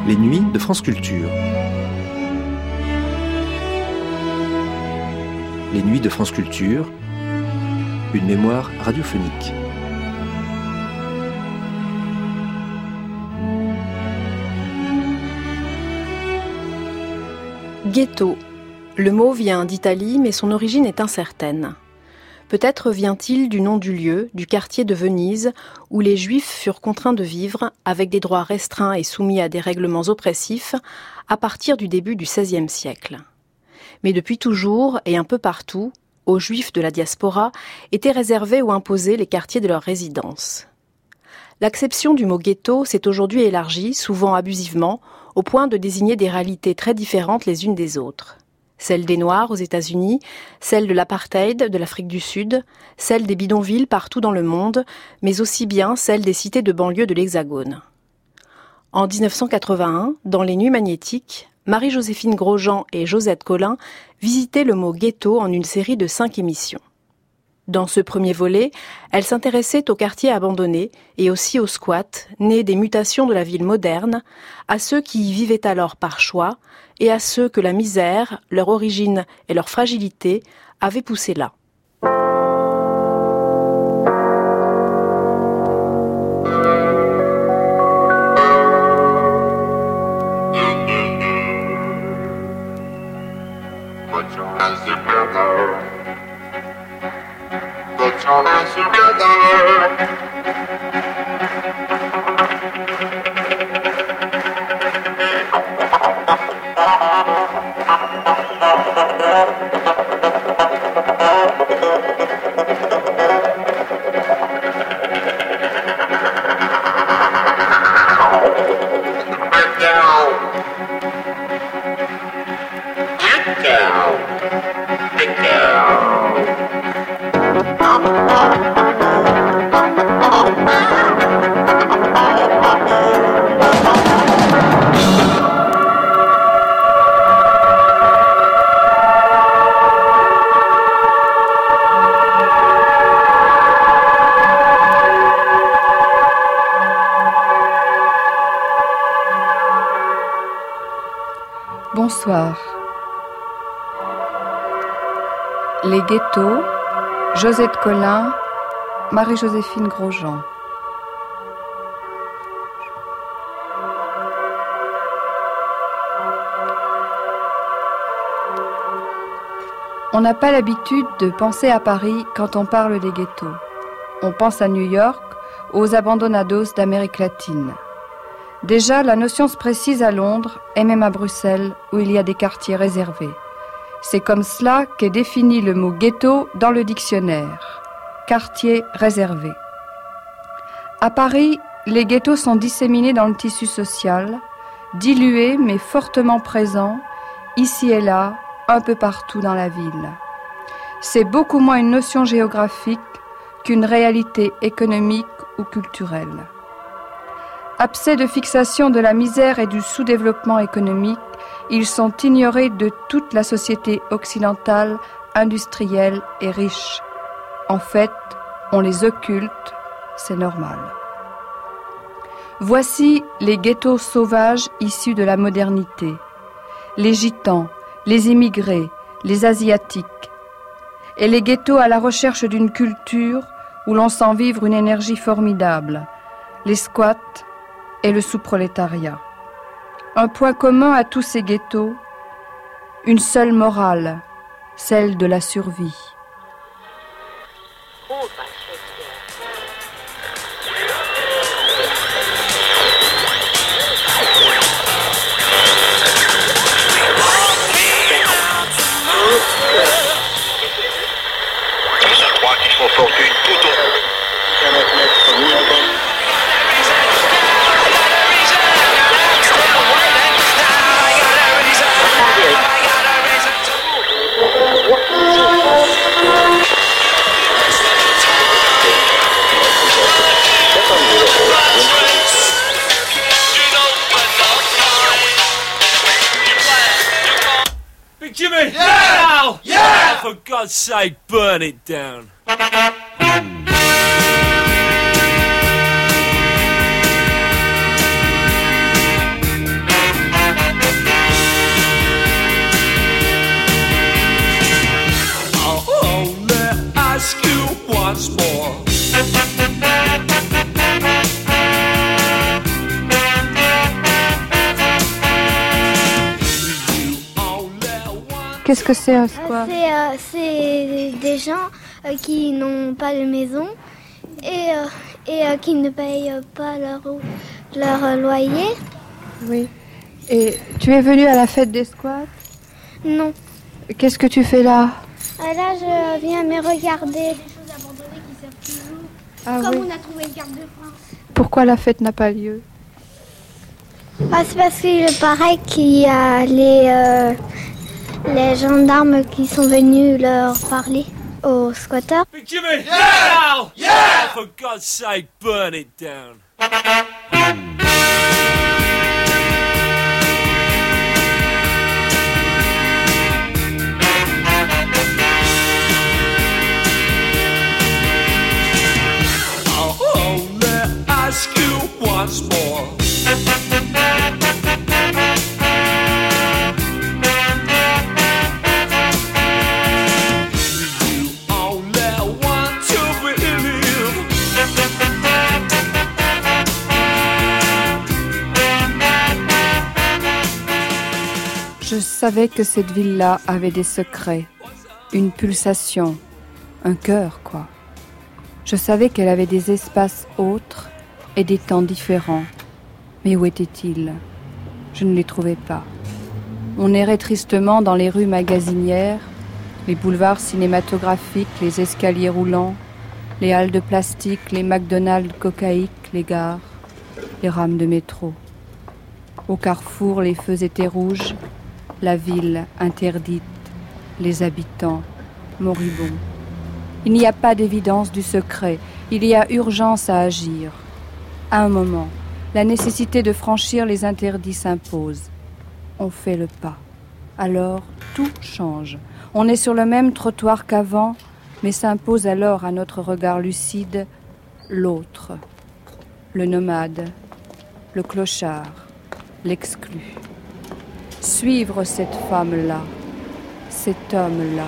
Les nuits de France Culture. Les nuits de France Culture, une mémoire radiophonique. Ghetto. Le mot vient d'Italie, mais son origine est incertaine. Peut-être vient-il du nom du lieu, du quartier de Venise, où les Juifs furent contraints de vivre, avec des droits restreints et soumis à des règlements oppressifs, à partir du début du XVIe siècle. Mais depuis toujours, et un peu partout, aux Juifs de la diaspora étaient réservés ou imposés les quartiers de leur résidence. L'acception du mot ghetto s'est aujourd'hui élargie, souvent abusivement, au point de désigner des réalités très différentes les unes des autres. Celle des Noirs aux États-Unis, celle de l'apartheid de l'Afrique du Sud, celle des bidonvilles partout dans le monde, mais aussi bien celle des cités de banlieue de l'Hexagone. En 1981, dans Les Nuits magnétiques, Marie-Joséphine Grosjean et Josette Collin visitaient le mot ghetto en une série de 5 émissions. Dans ce premier volet, elles s'intéressaient aux quartiers abandonnés et aussi aux squats, nés des mutations de la ville moderne, à ceux qui y vivaient alors par choix et à ceux que la misère, leur origine et leur fragilité avaient poussés là. Bonsoir. Les ghettos, Josette Collin, Marie-Joséphine Grosjean. On n'a pas l'habitude de penser à Paris quand on parle des ghettos. On pense à New York, aux abandonados d'Amérique latine. Déjà, la notion se précise à Londres et même à Bruxelles, où il y a des quartiers réservés. C'est comme cela qu'est défini le mot ghetto dans le dictionnaire. Quartier réservé. À Paris, les ghettos sont disséminés dans le tissu social, dilués mais fortement présents, ici et là, un peu partout dans la ville. C'est beaucoup moins une notion géographique qu'une réalité économique ou culturelle. Absents de fixation de la misère et du sous-développement économique, ils sont ignorés de toute la société occidentale, industrielle et riche. En fait, on les occulte, c'est normal. Voici les ghettos sauvages issus de la modernité. Les gitans, les immigrés, les asiatiques. Et les ghettos à la recherche d'une culture où l'on sent vivre une énergie formidable. Les squats et le sous-prolétariat. Un point commun à tous ces ghettos, une seule morale, celle de la survie. Je crois qu'ils font fortune tout au Jimmy! Yeah! Yeah! For God's sake, burn it down. more. Qu'est-ce que c'est un squat? C'est des gens qui n'ont pas de maison et qui ne payent pas leur loyer. Oui. Et tu es venu à la fête des squats? Non. Qu'est-ce que tu fais là? Là, je viens me regarder. Des choses abandonnées qui servent toujours. Ah, Comme oui. on a trouvé une carte de France. Pourquoi la fête n'a pas lieu? C'est parce qu'il paraît qu'il y a les gendarmes qui sont venus leur parler aux squatteurs. Big Jimmy! Yeah! Yeah! For God's sake, burn it down. I'll only ask you once more. Je savais que cette ville-là avait des secrets, une pulsation, un cœur, quoi. Je savais qu'elle avait des espaces autres et des temps différents. Mais où étaient-ils? Je ne les trouvais pas. On errait tristement dans les rues magasinières, les boulevards cinématographiques, les escaliers roulants, les halles de plastique, les McDonald's cocaïques, les gares, les rames de métro. Au carrefour, les feux étaient rouges, la ville interdite, les habitants moribonds. Il n'y a pas d'évidence du secret, il y a urgence à agir. À un moment, la nécessité de franchir les interdits s'impose. On fait le pas. Alors, tout change. On est sur le même trottoir qu'avant, mais s'impose alors à notre regard lucide l'autre, le nomade, le clochard, l'exclu. Suivre cette femme-là, cet homme-là.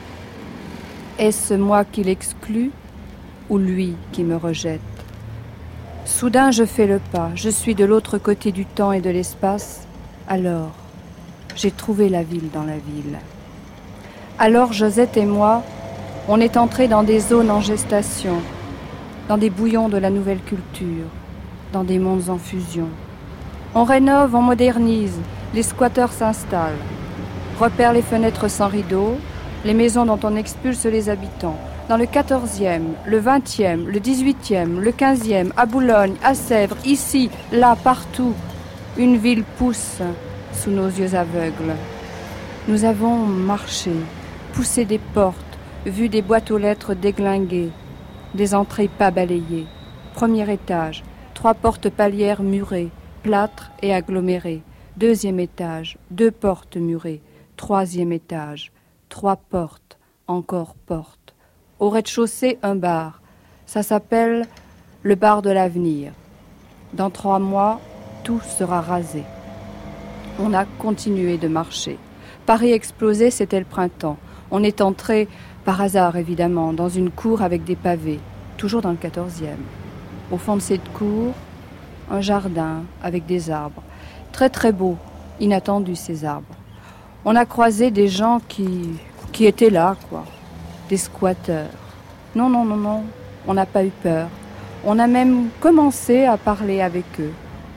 Est-ce moi qui l'exclus ou lui qui me rejette? Soudain, je fais le pas. Je suis de l'autre côté du temps et de l'espace. Alors, j'ai trouvé la ville dans la ville. Alors, Josette et moi, on est entrés dans des zones en gestation, dans des bouillons de la nouvelle culture, dans des mondes en fusion. On rénove, on modernise, les squatteurs s'installent, repèrent les fenêtres sans rideaux, les maisons dont on expulse les habitants. Dans le 14e, le 20e, le 18e, le 15e, à Boulogne, à Sèvres, ici, là, partout, une ville pousse sous nos yeux aveugles. Nous avons marché, poussé des portes, vu des boîtes aux lettres déglinguées, des entrées pas balayées. Premier étage, 3 portes palières murées, plâtres et agglomérées. Deuxième étage, 2 portes murées. Troisième étage, 3 portes, encore portes. Au rez-de-chaussée, un bar. Ça s'appelle le bar de l'avenir. Dans 3 mois, tout sera rasé. On a continué de marcher. Paris explosé, c'était le printemps. On est entré, par hasard évidemment, dans une cour avec des pavés, toujours dans le 14e. Au fond de cette cour, un jardin avec des arbres. Très très beau, inattendu ces arbres. On a croisé des gens qui étaient là, quoi. Des squatteurs. Non, on n'a pas eu peur. On a même commencé à parler avec eux.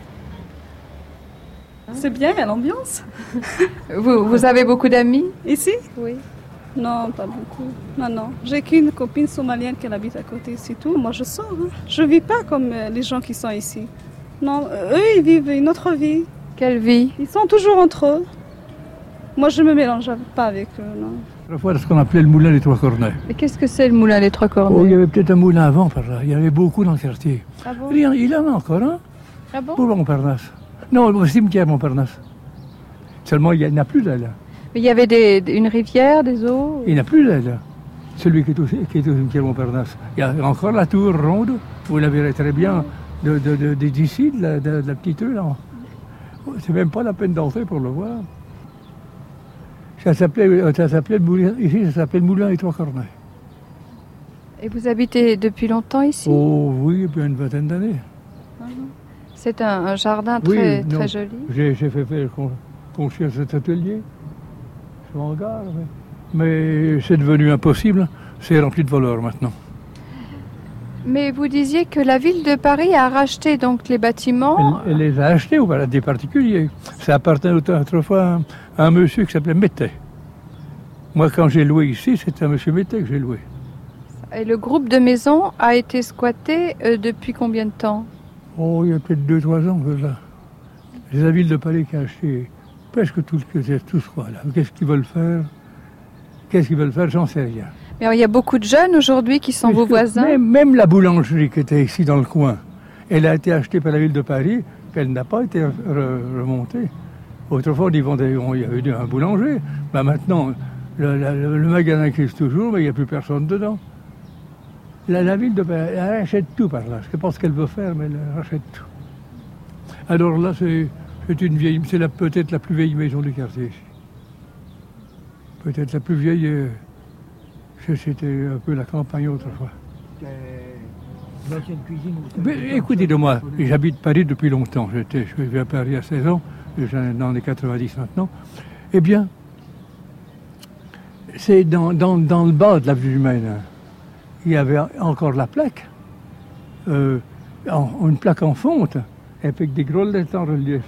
C'est bien, l'ambiance. Vous avez beaucoup d'amis? Ici? Oui. Non, pas beaucoup. Non. J'ai qu'une copine somalienne qui habite à côté, c'est tout. Moi, je sors. Je vis pas comme les gens qui sont ici. Non, eux, ils vivent une autre vie. Quelle vie? Ils sont toujours entre eux. Moi, je me mélange pas avec eux, non. Autrefois, ce qu'on appelait le moulin des Trois Cornets. Et qu'est-ce que c'est le moulin des Trois Cornets? Oh, il y avait peut-être un moulin avant par là. Il y en avait beaucoup dans le quartier. Ah bon? Il en a encore un. Ah bon? Pour Montparnasse. Non, au cimetière Montparnasse. Seulement, il n'y en a plus là. Mais il y avait une rivière, des eaux? Il n'y en a plus là. Celui qui est au cimetière Montparnasse. Il y a encore la tour ronde. Vous la verrez très bien d'ici, de la petite rue là. C'est même pas la peine d'entrer pour le voir. Ça s'appelait le moulin, ici ça s'appelait le moulin des Trois Cornets. Et vous habitez depuis longtemps ici? Oh oui, depuis une vingtaine d'années. C'est un jardin très joli. J'ai fait construire cet atelier. Je m'en garde, mais c'est devenu impossible. C'est rempli de voleurs maintenant. Mais vous disiez que la ville de Paris a racheté donc les bâtiments. Elle les a achetés ou à des particuliers. Ça appartenait autrefois à un monsieur qui s'appelait Mettet. Moi, quand j'ai loué ici, c'était un monsieur Mettet que j'ai loué. Et le groupe de maisons a été squatté depuis combien de temps? Oh, il y a peut-être 2-3 ans que ça. C'est la ville de Paris qui a acheté presque tout ce coin-là. Qu'est-ce qu'ils veulent faire? J'en sais rien. Mais alors, il y a beaucoup de jeunes aujourd'hui qui sont vos voisins. Même la boulangerie qui était ici dans le coin, elle a été achetée par la ville de Paris, puis elle n'a pas été remontée. Autrefois, il y avait un boulanger. Ben maintenant, le magasin existe toujours, mais il n'y a plus personne dedans. La ville de Paris, elle rachète tout par là. Je ne sais pas ce qu'elle veut faire, mais elle rachète tout. Alors là, c'est peut-être la plus vieille maison du quartier ici. Peut-être la plus vieille. C'était un peu la campagne autrefois. L'ancienne cuisine. Écoutez de moi, j'habite Paris depuis longtemps. Je suis venu à Paris à 16 ans, j'en ai 90 maintenant. Eh bien, c'est dans le bas de l'avenue du Maine. Il y avait encore la plaque, une plaque en fonte, avec des gros lettres en relief,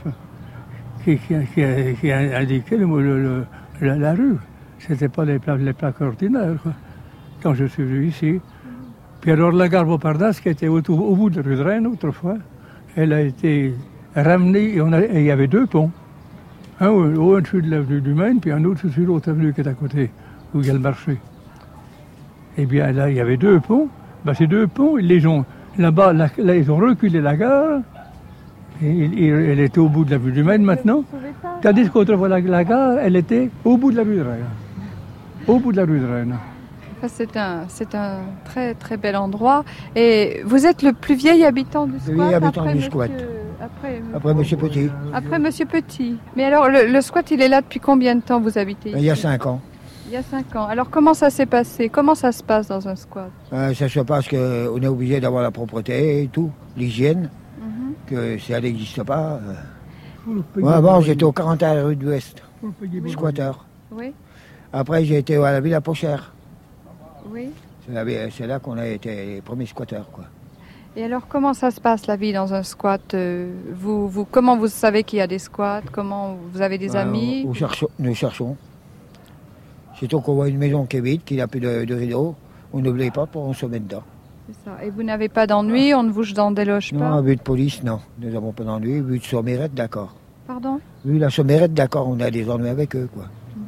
qui indiquait la rue. C'était pas les plaques ordinaires, quoi. Quand je suis venu ici. Puis alors la gare Montparnasse, qui était au bout de la rue de Rennes autrefois, elle a été ramenée, et il y avait 2 ponts. Un au-dessus de l'avenue du Maine, puis un autre sur l'autre avenue qui est à côté, où il y a le marché. Eh bien là, il y avait 2 ponts. Ben, ces 2 ponts, là-bas, ils ont reculé la gare, et elle était au bout de l'avenue du Maine maintenant. Tandis qu'autrefois, la gare, elle était au bout de la rue de Rennes. Au bout de la rue de Rennes. C'est un très très bel endroit. Et vous êtes le plus vieil habitant du squat? Oui, habitant du squat. Après Monsieur Petit. Après Monsieur Petit. Mais alors, le squat, il est là depuis combien de temps vous habitez ici? Il y a 5 ans. Il y a 5 ans. Alors, comment ça s'est passé? Comment ça se passe dans un squat? Ça se passe qu'on est obligé d'avoir la propreté et tout, l'hygiène, que si elle n'existe pas. Moi, avant, j'étais au 41 rue de l'Ouest, squatter. Oui. Après, j'ai été à la Villa Pochère. Oui. C'est là qu'on a été les premiers squatteurs, quoi. Et alors, comment ça se passe, la vie dans un squat? Comment vous savez qu'il y a des squats? Comment vous avez des amis? Nous cherchons. Surtout qu'on voit une maison qui est vide, qui n'a plus de rideaux, on ouvre les portes pour on se met dedans. C'est ça. Et vous n'avez pas d'ennui? On ne vous déloge pas? Non, vu de police, non. Nous n'avons pas d'ennui. Vu de sommirette, d'accord. Pardon? Vu la sommirette, d'accord, on a des ennuis avec eux, quoi.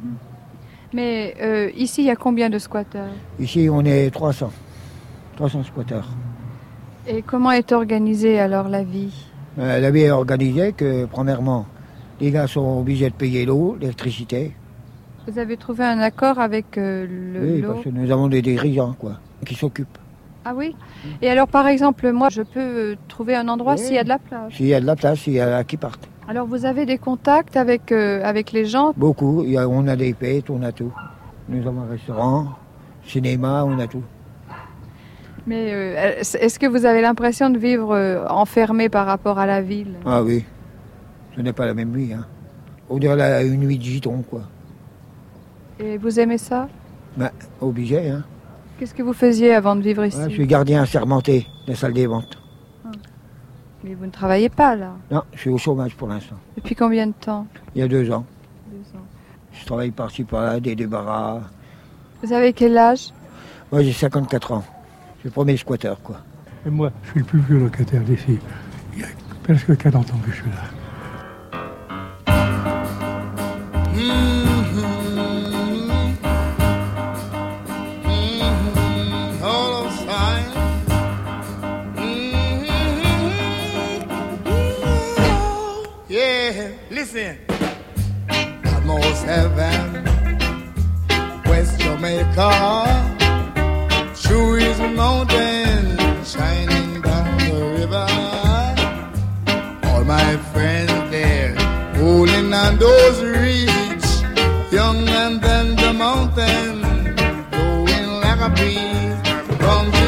Mais ici, il y a combien de squatteurs? Ici, on est 300. 300 squatteurs. Et comment est organisée alors la vie? La vie est organisée que, premièrement, les gars sont obligés de payer l'eau, l'électricité. Vous avez trouvé un accord avec l'eau? Oui, parce que nous avons des dirigeants, quoi, qui s'occupent. Ah oui? Et alors, par exemple, moi, je peux trouver un endroit s'il y a de la place? S'il y a de la place, s'il y a qui partent. Alors, vous avez des contacts avec les gens? Beaucoup. On a des fêtes, on a tout. Nous avons un restaurant, cinéma, on a tout. Mais est-ce que vous avez l'impression de vivre enfermé par rapport à la ville? Ah oui. Ce n'est pas la même vie, hein. On dirait une nuit de giton, quoi. Et vous aimez ça? Obligé, hein. Qu'est-ce que vous faisiez avant de vivre ici? Je suis gardien assermenté de la salle des ventes. Mais vous ne travaillez pas, là? Non, je suis au chômage pour l'instant. Depuis combien de temps? Il y a 2 ans. 2 ans. Je travaille par-ci, par-là, des débarras. Vous avez quel âge? Moi, j'ai 54 ans. Je suis le premier squatteur, quoi. Et moi, je suis le plus vieux locataire d'ici. Il y a presque 40 ans que je suis là. Listen, almost heaven, West Jamaica, through his mountain, shining down the river. All my friends there, holding on those reeds, young and then the mountain, blowing like a breeze from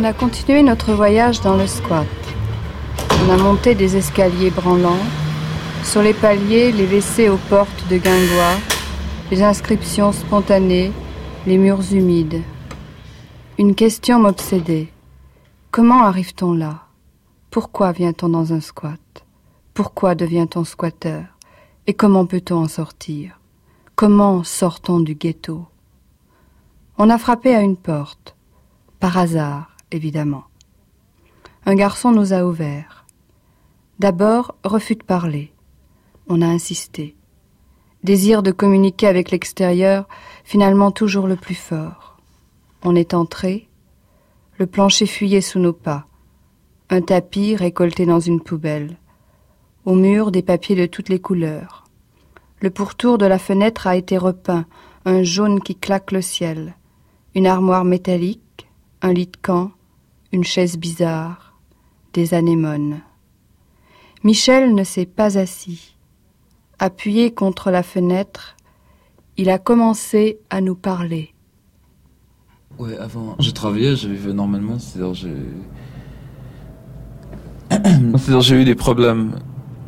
a continué notre voyage dans le squat. On a monté des escaliers branlants. Sur les paliers, les WC aux portes de guingois, les inscriptions spontanées, les murs humides. Une question m'obsédait. Comment arrive-t-on là? Pourquoi vient-on dans un squat? Pourquoi devient-on squatteur? Et comment peut-on en sortir? Comment sort-on du ghetto? On a frappé à une porte. Par hasard, évidemment. Un garçon nous a ouvert. D'abord, refus de parler. On a insisté. Désir de communiquer avec l'extérieur, finalement toujours le plus fort. On est entré. Le plancher fuyait sous nos pas. Un tapis récolté dans une poubelle. Au mur, des papiers de toutes les couleurs. Le pourtour de la fenêtre a été repeint, un jaune qui claque le ciel. Une armoire métallique, un lit de camp, une chaise bizarre, des anémones. Michel ne s'est pas assis. Appuyé contre la fenêtre, il a commencé à nous parler. Ouais, avant, je travaillais, je vivais normalement, c'est-à-dire j'ai eu des problèmes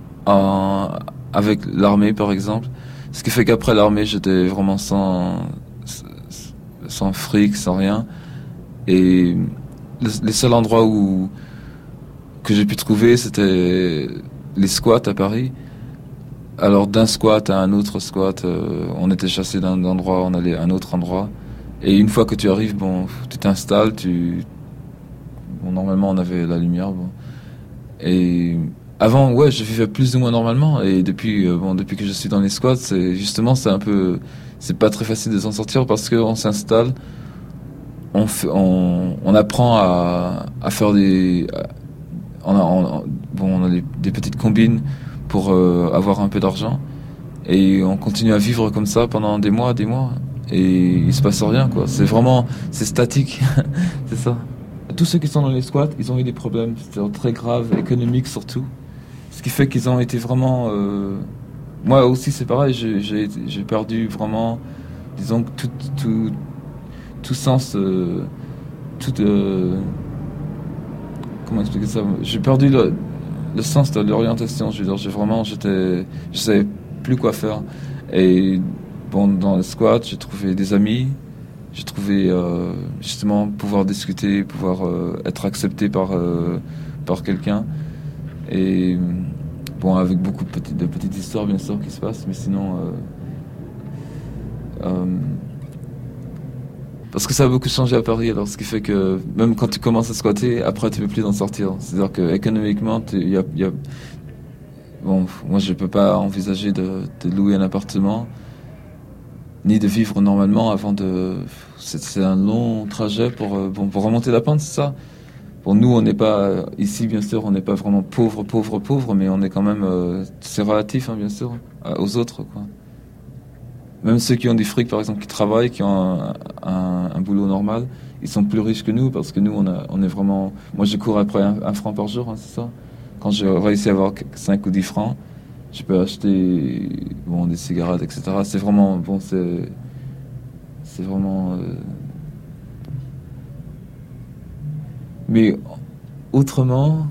avec l'armée, par exemple. Ce qui fait qu'après l'armée, j'étais vraiment sans fric, sans rien. Et les seuls endroits que j'ai pu trouver, c'était les squats à Paris. Alors d'un squat à un autre squat, on était chassé d'un endroit, on allait à un autre endroit. Et une fois que tu arrives, tu t'installes, normalement on avait la lumière. Et avant, ouais, je vivais plus ou moins normalement. Et depuis que je suis dans les squats, c'est pas très facile de s'en sortir parce qu'on s'installe, on apprend à faire on a des petites combines pour avoir un peu d'argent. Et on continue à vivre comme ça pendant des mois. Et il se passe rien, quoi. C'est statique. C'est ça. Tous ceux qui sont dans les squats, ils ont eu des problèmes, c'est très graves, économiques surtout. Ce qui fait qu'ils ont été vraiment... Moi aussi, c'est pareil, j'ai perdu vraiment, disons, tout sens... comment expliquer ça? J'ai perdu le sens de l'orientation, je savais plus quoi faire. Et dans le squat, j'ai trouvé des amis, j'ai trouvé justement pouvoir discuter, pouvoir être accepté par quelqu'un. Et avec beaucoup de petites histoires bien sûr qui se passent, mais sinon parce que ça a beaucoup changé à Paris, alors ce qui fait que même quand tu commences à squatter, après tu peux plus en sortir. C'est-à-dire que économiquement, moi je peux pas envisager de louer un appartement ni de vivre normalement avant c'est un long trajet pour remonter la pente, c'est ça. Bon, nous on n'est pas ici, bien sûr, on n'est pas vraiment pauvre, mais on est quand même, c'est relatif, hein, bien sûr, aux autres, quoi. Même ceux qui ont du fric, par exemple, qui travaillent, qui ont un boulot normal, ils sont plus riches que nous, parce que nous, on est vraiment... Moi, je cours après un franc par jour, hein, c'est ça. Quand je réussis à avoir 5 ou 10 francs, je peux acheter des cigarettes, etc. C'est vraiment... c'est vraiment... Mais autrement,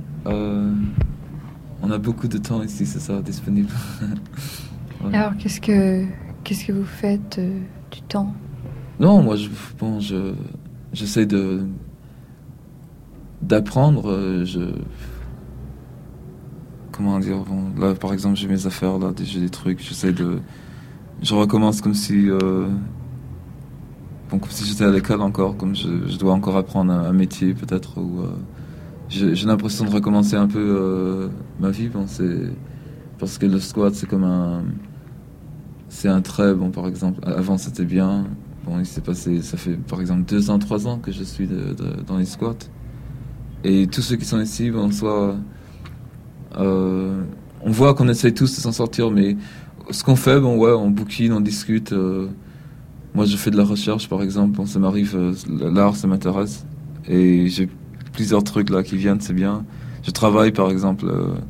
on a beaucoup de temps ici, c'est ça, disponible. Ouais. Alors, qu'est-ce que vous faites du temps? Non, moi, j'essaie d'apprendre. Comment dire? Là, par exemple, j'ai mes affaires, là, j'ai des trucs. Je recommence comme si j'étais à l'école encore, comme je dois encore apprendre un métier peut-être. Ou j'ai l'impression de recommencer un peu ma vie. Parce que le squat, c'est un trait, par exemple, avant c'était bien, il s'est passé, ça fait par exemple 2 ans, 3 ans que je suis dans les squats. Et tous ceux qui sont ici, on voit qu'on essaye tous de s'en sortir, mais ce qu'on fait, on bouquine, on discute. Moi je fais de la recherche, par exemple, ça m'arrive, l'art ça m'intéresse, et j'ai plusieurs trucs là qui viennent, c'est bien. Je travaille par exemple...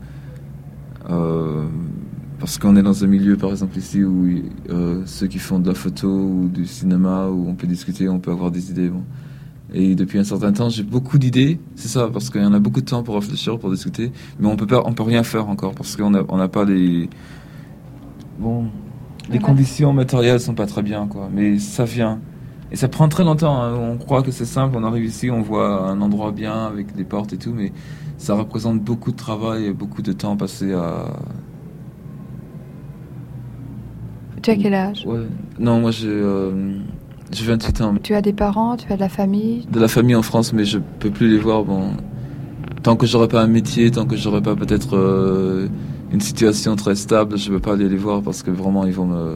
parce qu'on est dans un milieu, par exemple ici, où ceux qui font de la photo ou du cinéma, où on peut discuter, on peut avoir des idées. Et depuis un certain temps, j'ai beaucoup d'idées. C'est ça, parce qu'il y en a beaucoup de temps pour réfléchir, pour discuter. Mais on peut rien faire encore, parce qu'on n'a pas les... Bon, les conditions matérielles sont pas très bien, quoi. Mais ça vient. Et ça prend très longtemps. Hein. On croit que c'est simple, on arrive ici, on voit un endroit bien, avec des portes et tout, mais ça représente beaucoup de travail et beaucoup de temps passé à... Tu as quel âge ? Ouais. Non, moi j'ai 28 ans. Tu as des parents, tu as de la famille ? De la famille en France, mais je peux plus les voir. Bon, tant que j'aurai pas un métier, tant que j'aurai pas peut-être une situation très stable, je peux pas aller les voir parce que vraiment ils vont me...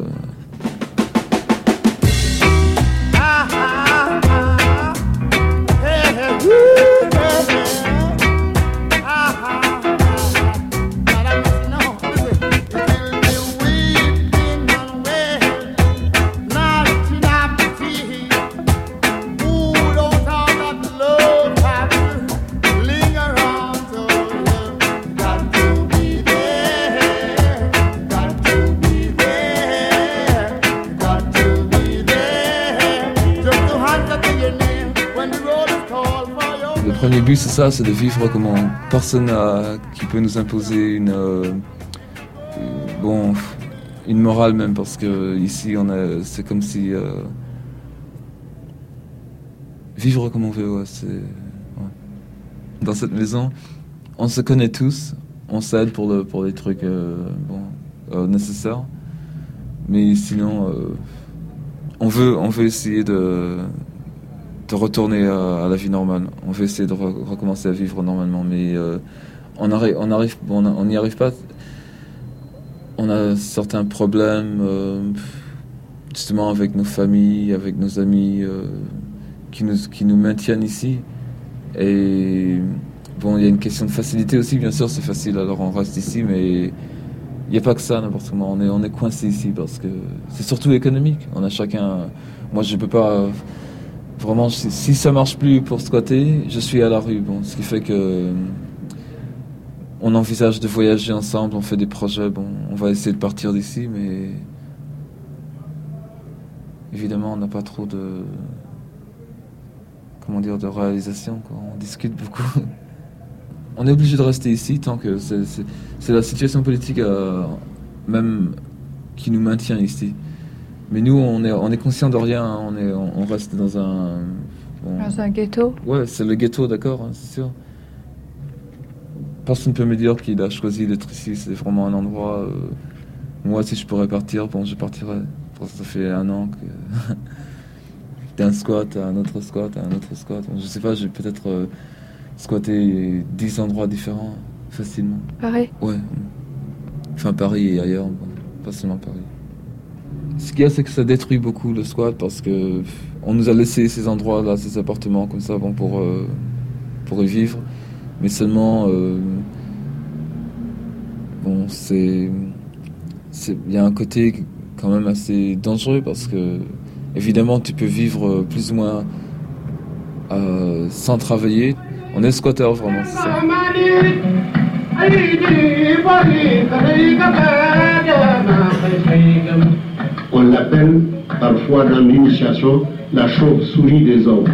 Le premier but, c'est ça, c'est de vivre comme personne qui peut nous imposer une morale même, parce que ici, c'est comme si vivre comme on veut. Ouais, dans cette maison, on se connaît tous, on s'aide pour les trucs nécessaires, mais sinon, on veut essayer de retourner à la vie normale. On veut essayer de recommencer à vivre normalement, mais on n'y arrive pas. On a certains problèmes, justement avec nos familles, avec nos amis, qui nous maintiennent ici. Et bon, il y a une question de facilité aussi, bien sûr, c'est facile, alors on reste ici, mais il n'y a pas que ça n'importe comment. On est coincé ici parce que c'est surtout économique. On a chacun. Moi, je peux pas. Vraiment, si ça marche plus pour squatter, je suis à la rue. Bon, ce qui fait que on envisage de voyager ensemble, on fait des projets. Bon, on va essayer de partir d'ici, mais évidemment, on n'a pas trop de réalisation, quoi. On discute beaucoup. On est obligé de rester ici tant que c'est la situation politique même qui nous maintient ici. Mais nous, on est conscient de rien. Hein. On reste dans un... Dans un ghetto ? Ouais, c'est le ghetto, d'accord, hein, c'est sûr. Personne ne peut me dire qu'il a choisi d'être ici. C'est vraiment un endroit... moi, si je pourrais partir, bon, je partirais. Parce que ça fait 1 an que... d'un squat à un autre squat, à un autre squat. Bon, je sais pas, j'ai peut-être squatté 10 endroits différents, facilement. Paris ? Ouais. Enfin, Paris et ailleurs, bon, pas seulement Paris. Ce qu'il y a, c'est que ça détruit beaucoup le squat parce que on nous a laissé ces endroits-là, ces appartements comme ça, bon, pour y vivre. Mais seulement, bon, il y a un côté quand même assez dangereux parce que, évidemment, tu peux vivre plus ou moins sans travailler. On est squatteur vraiment, c'est ça. On l'appelle parfois dans l'initiation la chauve-souris des hommes.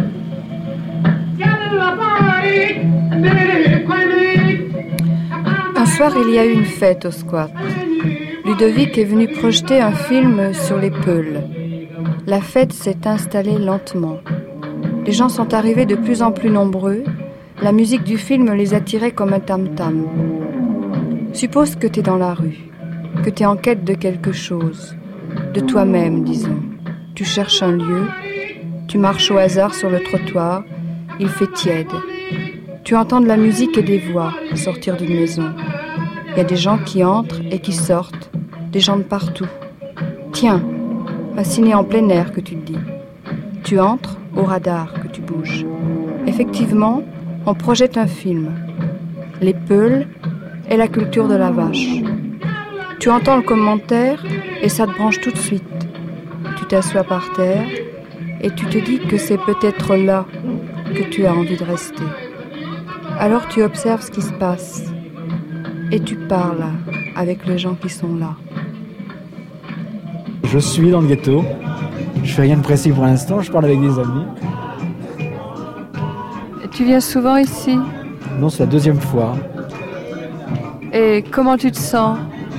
Un soir, il y a eu une fête au squat. Ludovic est venu projeter un film sur les Peuls. La fête s'est installée lentement. Les gens sont arrivés de plus en plus nombreux. La musique du film les attirait comme un tam-tam. Suppose que tu es dans la rue, que tu es en quête de quelque chose. De toi-même, disons. Tu cherches un lieu, tu marches au hasard sur le trottoir, il fait tiède. Tu entends de la musique et des voix sortir d'une maison. Il y a des gens qui entrent et qui sortent, des gens de partout. Tiens, un ciné en plein air que tu te dis. Tu entres, au radar que tu bouges. Effectivement, on projette un film. Les Peuls et la culture de la vache. Tu entends le commentaire et ça te branche tout de suite. Tu t'assois par terre et tu te dis que c'est peut-être là que tu as envie de rester. Alors tu observes ce qui se passe et tu parles avec les gens qui sont là. Je suis dans le ghetto, je fais rien de précis pour l'instant, je parle avec des amis. Tu viens souvent ici? Non, c'est la deuxième fois. Et comment tu te sens?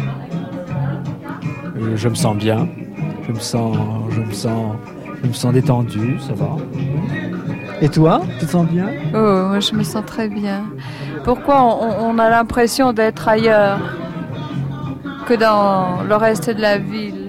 Je me sens bien. Je me sens détendu, ça va. Et toi, tu te sens bien? Oh, moi je me sens très bien. Pourquoi on a l'impression d'être ailleurs que dans le reste de la ville?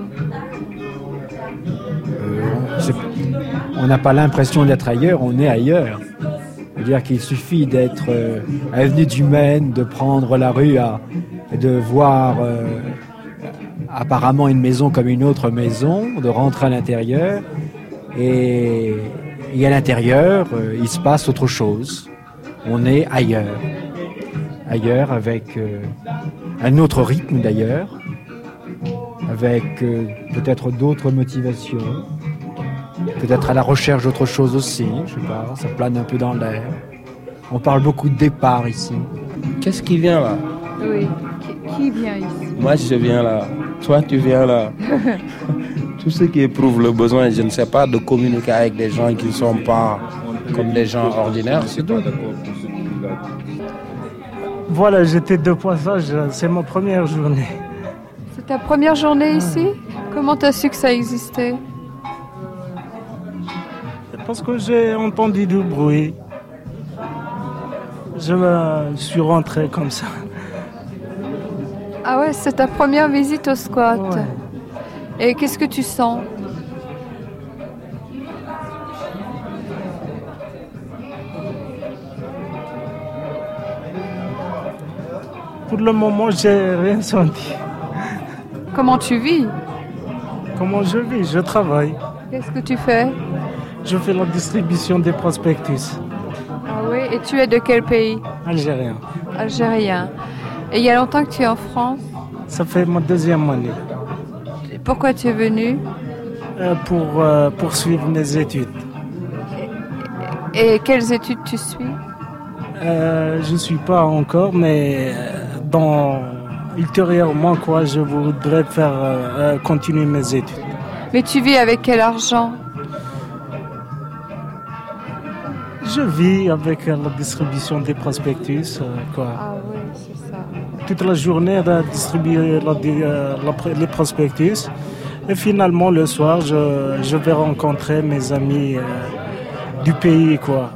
On n'a pas l'impression d'être ailleurs, on est ailleurs. C'est-à-dire qu'il suffit d'être avenue du Maine, de prendre la rue et de voir apparemment une maison comme une autre maison, de rentrer à l'intérieur et à l'intérieur, il se passe autre chose. On est ailleurs. Ailleurs avec un autre rythme d'ailleurs, avec peut-être d'autres motivations, peut-être à la recherche d'autre chose aussi, je sais pas, ça plane un peu dans l'air. On parle beaucoup de départ ici. Qu'est-ce qui vient là? Oui, qui vient ici? Moi je viens là, toi tu viens là. Tous ceux qui éprouvent le besoin, je ne sais pas, de communiquer avec des gens qui ne sont pas comme des gens ordinaires, c'est tout. Voilà, j'étais de passage, c'est ma première journée. C'est ta première journée ici? Comment tu as su que ça existait? Parce que j'ai entendu du bruit. Je suis rentré comme ça. Ah ouais, c'est ta première visite au squat. Ouais. Et qu'est-ce que tu sens? Pour le moment, j'ai rien senti. Comment tu vis? Comment je vis? Je travaille. Qu'est-ce que tu fais? Je fais la distribution des prospectus. Ah oui, et tu es de quel pays? Algérien. Algérien. Et il y a longtemps que tu es en France? Ça fait ma deuxième année. Et pourquoi tu es venu? Pour poursuivre mes études. Et quelles études tu suis? Je ne suis pas encore, mais ultérieurement, je voudrais faire continuer mes études. Mais tu vis avec quel argent? Je vis avec la distribution des prospectus. Ah oui, c'est ça. Toute la journée à distribuer les prospectus. Et finalement, le soir, je vais rencontrer mes amis du pays, quoi.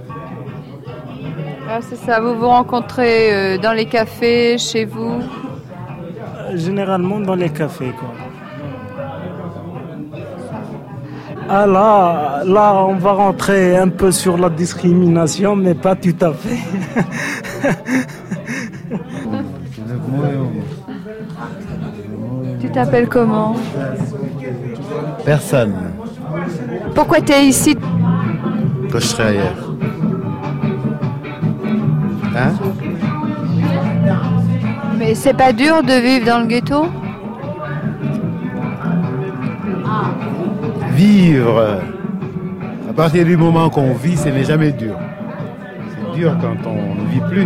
Ah, c'est ça, vous vous rencontrez dans les cafés, chez vous? Généralement dans les cafés, quoi. Ah là, on va rentrer un peu sur la discrimination, mais pas tout à fait. Tu t'appelles comment? Personne. Pourquoi tu es ici? Que je serais ailleurs. Hein? Mais c'est pas dur de vivre dans le ghetto? Vivre, à partir du moment qu'on vit, ce n'est jamais dur. C'est dur quand on ne vit plus.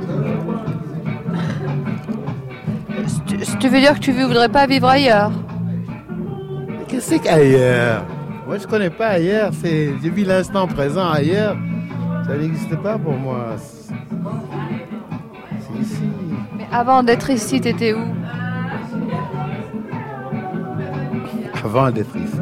Tu veux dire que tu ne voudrais pas vivre ailleurs? Qu'est-ce qu'ailleurs? Moi, je ne connais pas ailleurs. Je vis l'instant présent ailleurs. Ça n'existe pas pour moi. C'est ici. Mais avant d'être ici, tu étais où? Avant d'être ici.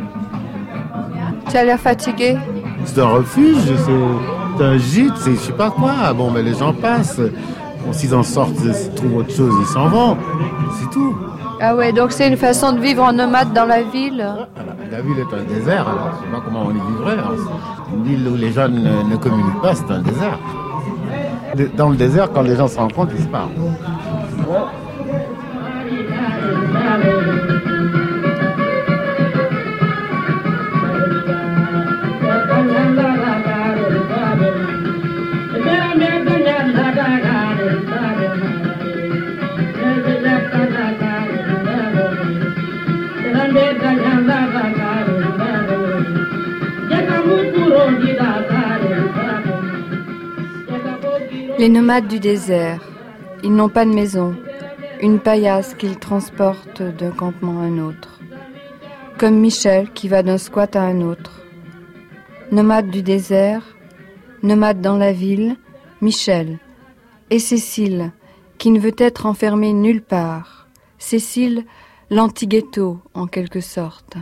Tu as l'air fatigué? C'est un refuge, c'est un gîte, c'est je sais pas quoi. Bon, mais les gens passent. Bon, s'ils en sortent, s'ils trouvent autre chose, ils s'en vont. C'est tout. Ah ouais, donc c'est une façon de vivre en nomade dans la ville? La ville est un désert, alors je sais pas comment on y vivrait. Une ville où les gens ne communiquent pas, c'est un désert. Dans le désert, quand les gens se rencontrent, ils se parlent. Les nomades du désert, ils n'ont pas de maison, une paillasse qu'ils transportent d'un campement à un autre. Comme Michel qui va d'un squat à un autre. Nomade du désert, nomade dans la ville, Michel. Et Cécile, qui ne veut être enfermée nulle part. Cécile, l'anti-ghetto, en quelque sorte.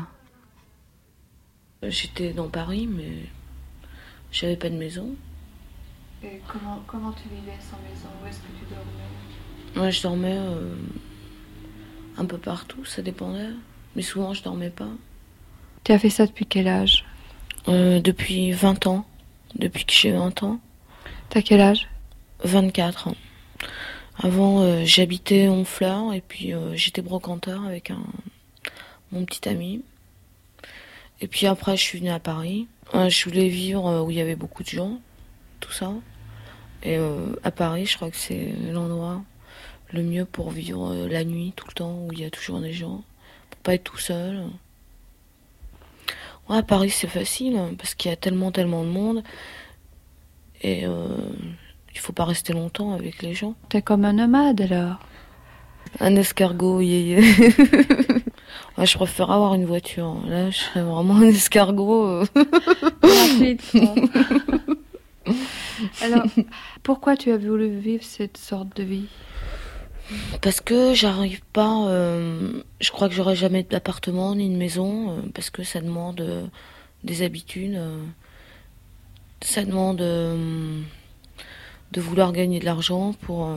J'étais dans Paris, mais j'avais pas de maison. Et comment tu vivais sans maison? Où est-ce que tu dormais? Moi, je dormais un peu partout, ça dépendait. Mais souvent, je dormais pas. Tu as fait ça depuis quel âge? Depuis 20 ans. Depuis que j'ai 20 ans. T'as quel âge? 24 ans. Avant, j'habitais Honfleur et puis j'étais brocanteur avec mon petit ami. Et puis après, je suis venue à Paris. Je voulais vivre où il y avait beaucoup de gens, tout ça. Et à Paris, je crois que c'est l'endroit le mieux pour vivre la nuit, tout le temps, où il y a toujours des gens, pour pas être tout seul. Ouais, à Paris, c'est facile, parce qu'il y a tellement de monde. Et il faut pas rester longtemps avec les gens. T'es comme un nomade, alors? Un escargot, yé. Ouais, je préfère avoir une voiture. Là, je serais vraiment un escargot. Rapide, quoi. Alors, pourquoi tu as voulu vivre cette sorte de vie? Parce que j'arrive pas... je crois que j'aurai jamais d'appartement ni de maison, parce que ça demande des habitudes. Ça demande de vouloir gagner de l'argent pour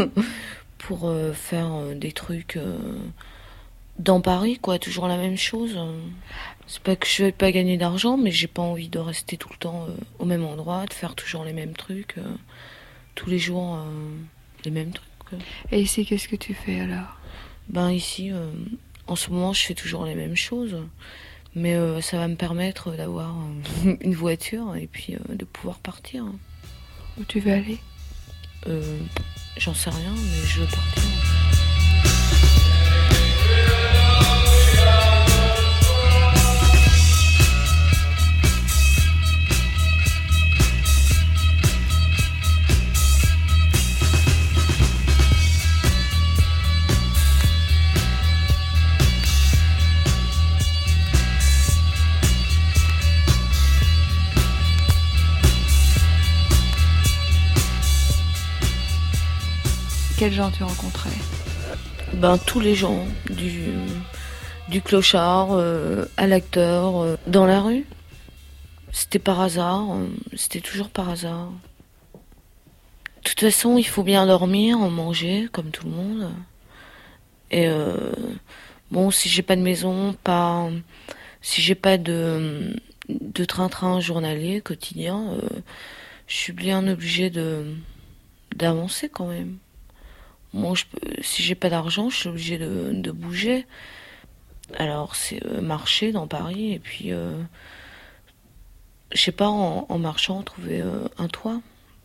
faire des trucs dans Paris, quoi. Toujours la même chose. C'est pas que je vais pas gagner d'argent, mais j'ai pas envie de rester tout le temps au même endroit, de faire toujours les mêmes trucs, tous les jours les mêmes trucs. Et ici, qu'est-ce que tu fais alors? Ben ici, en ce moment, je fais toujours les mêmes choses, mais ça va me permettre d'avoir une voiture et puis de pouvoir partir. Où tu veux aller? J'en sais rien, mais je veux partir. Quels gens tu rencontrais? Ben tous les gens, du clochard à l'acteur, dans la rue. C'était par hasard, c'était toujours par hasard. De toute façon, il faut bien dormir, manger, comme tout le monde. Et bon, si j'ai pas de maison, si j'ai pas de train-train journalier, quotidien, je suis bien obligée d'avancer quand même. Moi, si j'ai pas d'argent, je suis obligée de bouger. Alors, c'est marcher dans Paris et puis, je sais pas, en marchant, trouver un toit.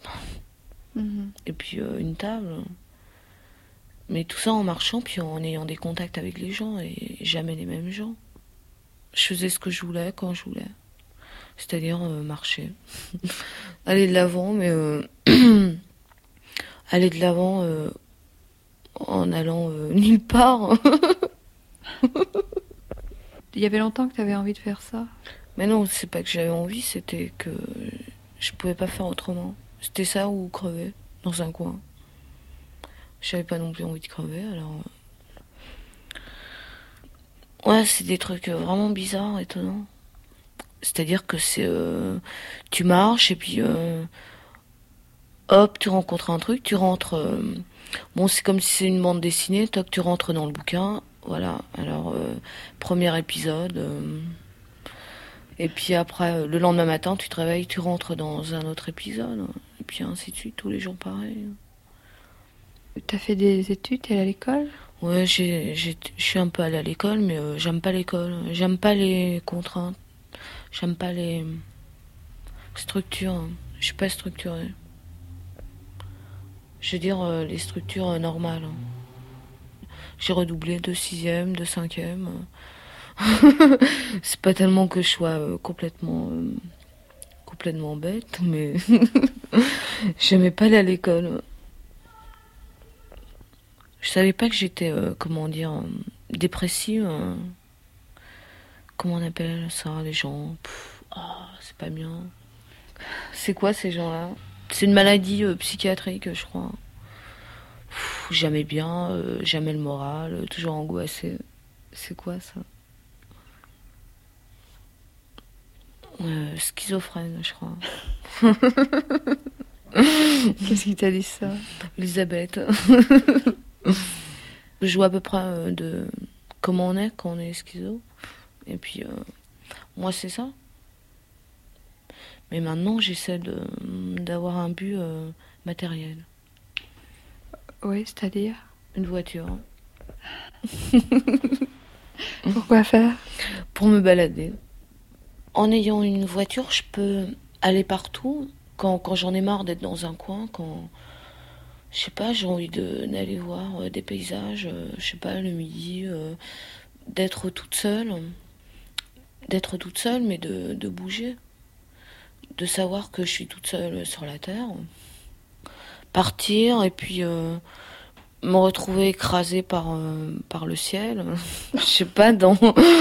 Et puis une table. Mais tout ça en marchant, puis en ayant des contacts avec les gens et jamais les mêmes gens. Je faisais ce que je voulais quand je voulais. C'est-à-dire marcher. Aller de l'avant, mais aller de l'avant en allant nulle part. Il y avait longtemps que tu avais envie de faire ça? Mais non, c'est pas que j'avais envie, c'était que je pouvais pas faire autrement. C'était ça ou crever dans un coin. J'avais pas non plus envie de crever, alors... Ouais, c'est des trucs vraiment bizarres, étonnants. C'est-à-dire que c'est... tu marches et puis... hop, tu rencontres un truc, tu rentres... bon, c'est comme si c'est une bande dessinée, toi, que tu rentres dans le bouquin. Voilà, alors, premier épisode... et puis après, le lendemain matin, tu te réveilles, tu rentres dans un autre épisode. Et puis ainsi de suite, tous les jours pareil. T'as fait des études, t'es allée à l'école? Ouais, je suis un peu allée à l'école, mais j'aime pas l'école. J'aime pas les contraintes. J'aime pas les structures. Je suis pas structurée. Je veux dire, les structures normales. J'ai redoublé de 6e, de 5e. C'est pas tellement que je sois complètement bête, mais j'aimais pas aller à l'école. Je savais pas que j'étais, dépressive. Comment on appelle ça, les gens? C'est pas bien. C'est quoi ces gens-là? C'est une maladie psychiatrique, je crois. Jamais bien, jamais le moral, toujours angoissé. C'est quoi ça? Schizophrène, je crois. Qu'est-ce qui t'a dit ça? Elisabeth. Je vois à peu près de comment on est quand on est schizo. Et puis, moi, c'est ça. Mais maintenant, j'essaie d'avoir un but matériel. Oui, c'est-à-dire? Une voiture. Pourquoi faire? Pour me balader. En ayant une voiture, je peux aller partout. Quand j'en ai marre d'être dans un coin, quand, je sais pas, j'ai envie d'aller voir des paysages, je sais pas, le midi, d'être toute seule, mais de bouger, de savoir que je suis toute seule sur la terre, partir et puis me retrouver écrasée par le ciel, je sais pas, dans...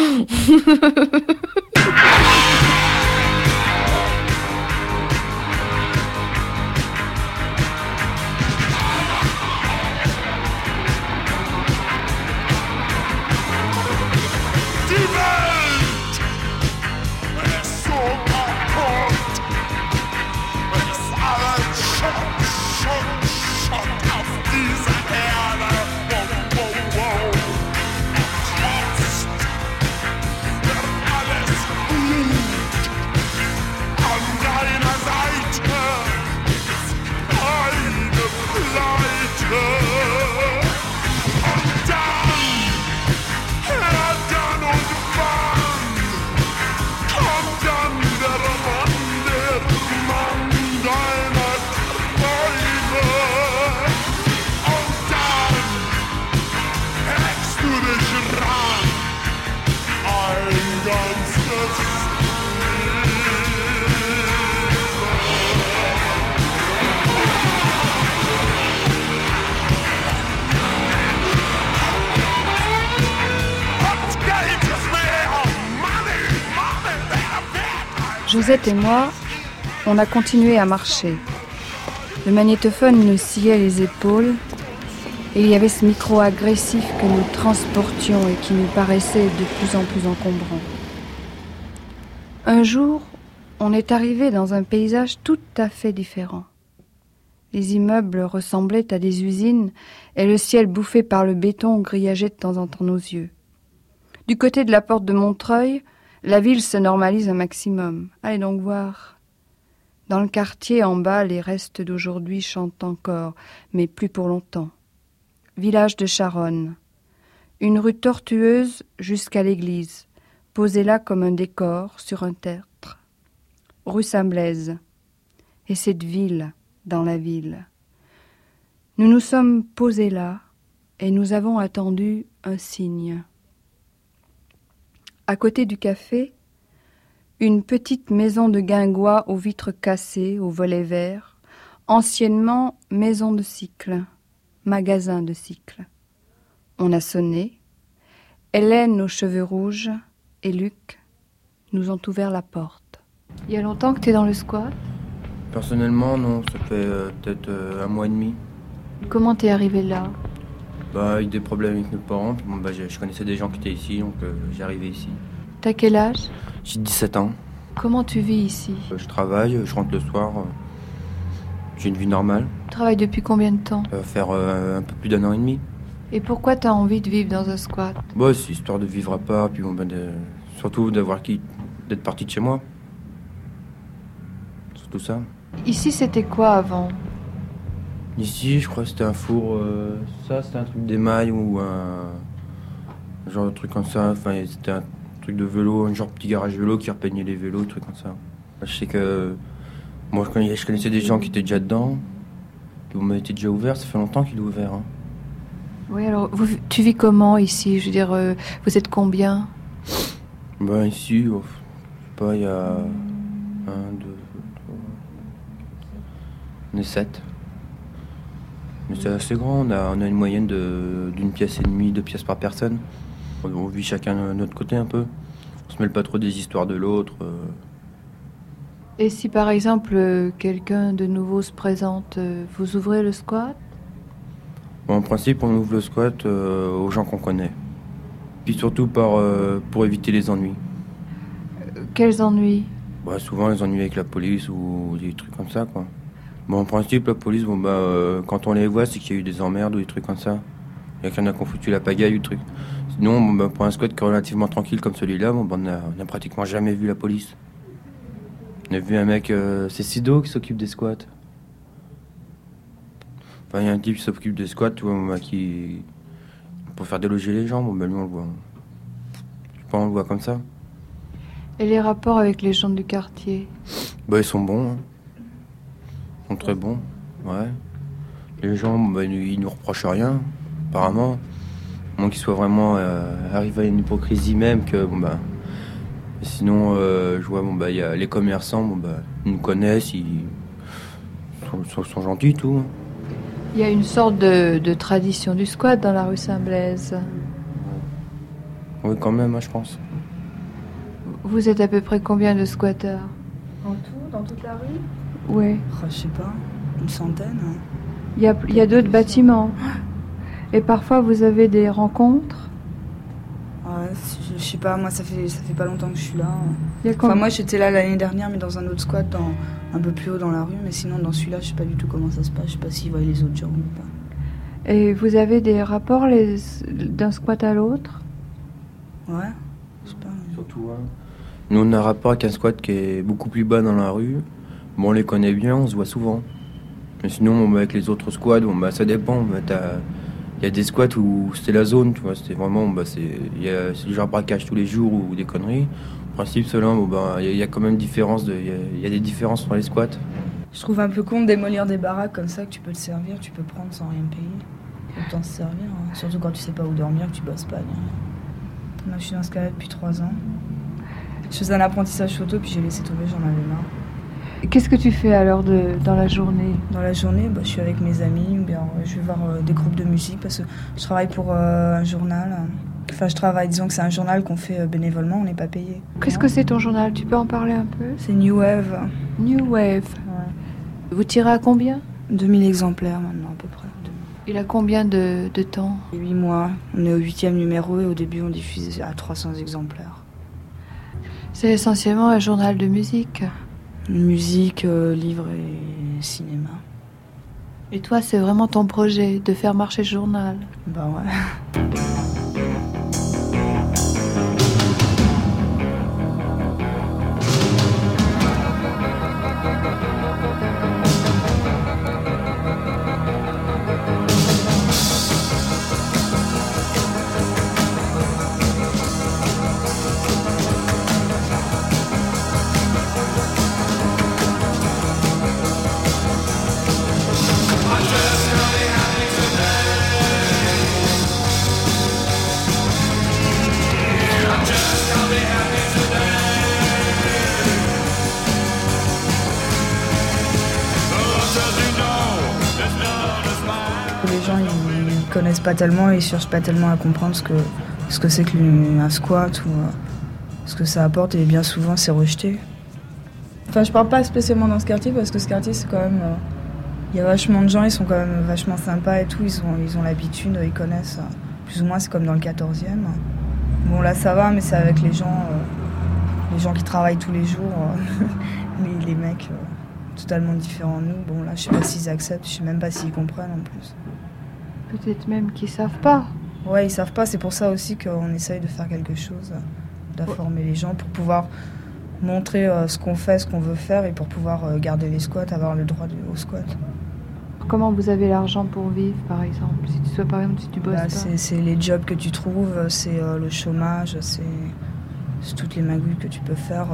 Josette et moi, on a continué à marcher. Le magnétophone nous sciait les épaules et il y avait ce micro agressif que nous transportions et qui nous paraissait de plus en plus encombrant. Un jour, on est arrivé dans un paysage tout à fait différent. Les immeubles ressemblaient à des usines et le ciel bouffé par le béton grillageait de temps en temps nos yeux. Du côté de la porte de Montreuil, la ville se normalise un maximum. Allez donc voir. Dans le quartier en bas, les restes d'aujourd'hui chantent encore, mais plus pour longtemps. Village de Charonne. Une rue tortueuse jusqu'à l'église, posée là comme un décor sur un tertre. Rue Saint-Blaise. Et cette ville dans la ville. Nous nous sommes posés là et nous avons attendu un signe. À côté du café, une petite maison de guingois aux vitres cassées, aux volets verts, anciennement maison de cycle, magasin de cycle. On a sonné. Hélène aux cheveux rouges et Luc nous ont ouvert la porte. Il y a longtemps que tu es dans le squat? Personnellement, non, ça fait peut-être 1 mois et demi. Comment t'es arrivé là? Avec des problèmes avec mes parents. Puis, je connaissais des gens qui étaient ici, donc j'ai arrivé ici. T'as quel âge? J'ai 17 ans. Comment tu vis ici? Je travaille, je rentre le soir. J'ai une vie normale. Tu travailles depuis combien de temps? Ça va faire un peu plus d'1 an et demi. Et pourquoi t'as envie de vivre dans un squat? C'est histoire de vivre à part, puis surtout d'être parti de chez moi. Surtout ça. Ici, c'était quoi avant? Ici, je crois que c'était un four. Ça, c'était un truc d'émail ou un genre de truc comme ça. Enfin, c'était un truc de vélo, un genre petit garage vélo qui repeignait les vélos, truc comme ça. Je sais que moi, je connaissais des gens qui étaient déjà dedans. Puis on m'avait déjà ouvert. Ça fait longtemps qu'il est ouvert. Hein. Oui, alors tu vis comment ici? Je veux dire, vous êtes combien? Ici, je sais pas, il y a 1, 2, 3. On est 7. Mais c'est assez grand, on a une moyenne d'une pièce et demie, 2 pièces par personne. On vit chacun de notre côté un peu. On se mêle pas trop des histoires de l'autre. Et si par exemple quelqu'un de nouveau se présente, vous ouvrez le squat? Bon, en principe, on ouvre le squat aux gens qu'on connaît. Puis surtout pour éviter les ennuis. Quels ennuis? Bah, souvent les ennuis avec la police ou des trucs comme ça, quoi. Bon, en principe, la police, quand on les voit, c'est qu'il y a eu des emmerdes ou des trucs comme ça. Il y a qu'il y en a qui ont foutu la pagaille ou des trucs. Sinon, pour un squat qui est relativement tranquille comme celui-là, on n'a pratiquement jamais vu la police. On a vu un mec, c'est Sido qui s'occupe des squats. Enfin, il y a un type qui s'occupe des squats, tu vois, pour faire déloger les gens, lui on le voit. Je sais pas, on le voit comme ça. Et les rapports avec les gens du quartier? Ils sont bons. Hein. Ils sont très bons, ouais. Les gens, ils nous reprochent rien, apparemment. Moins qu'ils soient vraiment arrivés à une hypocrisie même que, Sinon, je vois, y a les commerçants, ils nous connaissent, ils sont gentils, tout. Il y a une sorte de tradition du squat dans la rue Saint-Blaise. Oui, quand même, je pense. Vous êtes à peu près combien de squatteurs? En tout, dans toute la rue? Oui. Je sais pas, une centaine. Il y a d'autres bâtiments. Et parfois, vous avez des rencontres? Ouais, je sais pas, moi, ça fait pas longtemps que je suis là. Enfin, moi, j'étais là l'année dernière, mais dans un autre squat, un peu plus haut dans la rue. Mais sinon, dans celui-là, je sais pas du tout comment ça se passe. Je sais pas s'ils voient les autres gens ou pas. Et vous avez des rapports d'un squat à l'autre? Ouais, je sais pas. Surtout, nous, on a un rapport avec un squat qui est beaucoup plus bas dans la rue. Bon, on les connaît bien, on se voit souvent. Mais sinon, avec les autres squats, ça dépend. Il y a des squats où c'était la zone, tu vois. C'était vraiment, c'est du genre braquage tous les jours ou des conneries. En principe, ceux-là, il y a quand même il y a des différences entre les squats. Je trouve un peu con de démolir des baraques comme ça, que tu peux te servir, tu peux prendre sans rien payer. Autant se servir, hein. Surtout quand tu sais pas où dormir, que tu bosses pas. Moi, je suis dans ce cas-là depuis 3 ans. Je faisais un apprentissage photo, puis j'ai laissé tomber, j'en avais marre. Qu'est-ce que tu fais alors dans la journée? Dans la journée, je suis avec mes amis, ou bien je vais voir des groupes de musique, parce que je travaille pour un journal. Enfin, disons que c'est un journal qu'on fait bénévolement, on n'est pas payé. Qu'est-ce que c'est ton journal? Tu peux en parler un peu? C'est New Wave. New Wave. Ouais. Vous tirez à combien? 2000 exemplaires maintenant, à peu près. Il a combien de temps? 8 mois. On est au 8e numéro et au début, on diffusait à 300 exemplaires. C'est essentiellement un journal de musique. Musique, livres et cinéma. Et toi, c'est vraiment ton projet, de faire marcher le journal? Bah ouais. Connaissent pas tellement et ils cherchent pas tellement à comprendre ce que c'est qu'un squat ou ce que ça apporte, et bien souvent c'est rejeté. Enfin, je parle pas spécialement dans ce quartier parce que ce quartier c'est quand même il y a vachement de gens, ils sont quand même vachement sympas et tout, ils ont l'habitude, ils connaissent plus ou moins, c'est comme dans le 14e. Bon là ça va, mais c'est avec les gens qui travaillent tous les jours, les mecs totalement différents de nous. Bon là je sais pas s'ils acceptent, je sais même pas s'ils comprennent en plus. Peut-être même qu'ils savent pas. Ouais, ils savent pas, c'est pour ça aussi qu'on essaye de faire quelque chose, d'informer les gens pour pouvoir montrer ce qu'on fait, ce qu'on veut faire et pour pouvoir garder les squats, avoir le droit au squat. Comment vous avez l'argent pour vivre, par exemple? Si tu bosses pas. C'est les jobs que tu trouves, c'est le chômage, c'est toutes les magouilles que tu peux faire,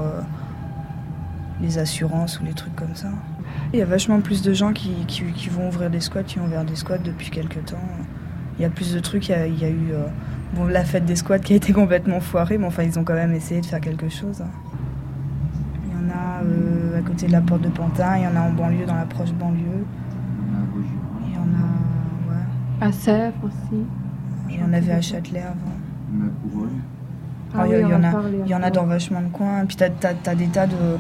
les assurances ou les trucs comme ça. Il y a vachement plus de gens qui vont ouvrir des squats, qui ont ouvert des squats depuis quelques temps. Il y a plus de trucs, il y a eu la fête des squats qui a été complètement foirée, mais enfin ils ont quand même essayé de faire quelque chose. Il y en a à côté de la porte de Pantin, il y en a en banlieue, dans la proche banlieue. Il y en a, ouais. À Sèvres aussi. Il y en avait à Châtelet avant. Ah oui, il y en a dans vachement de coins. Et puis t'as des tas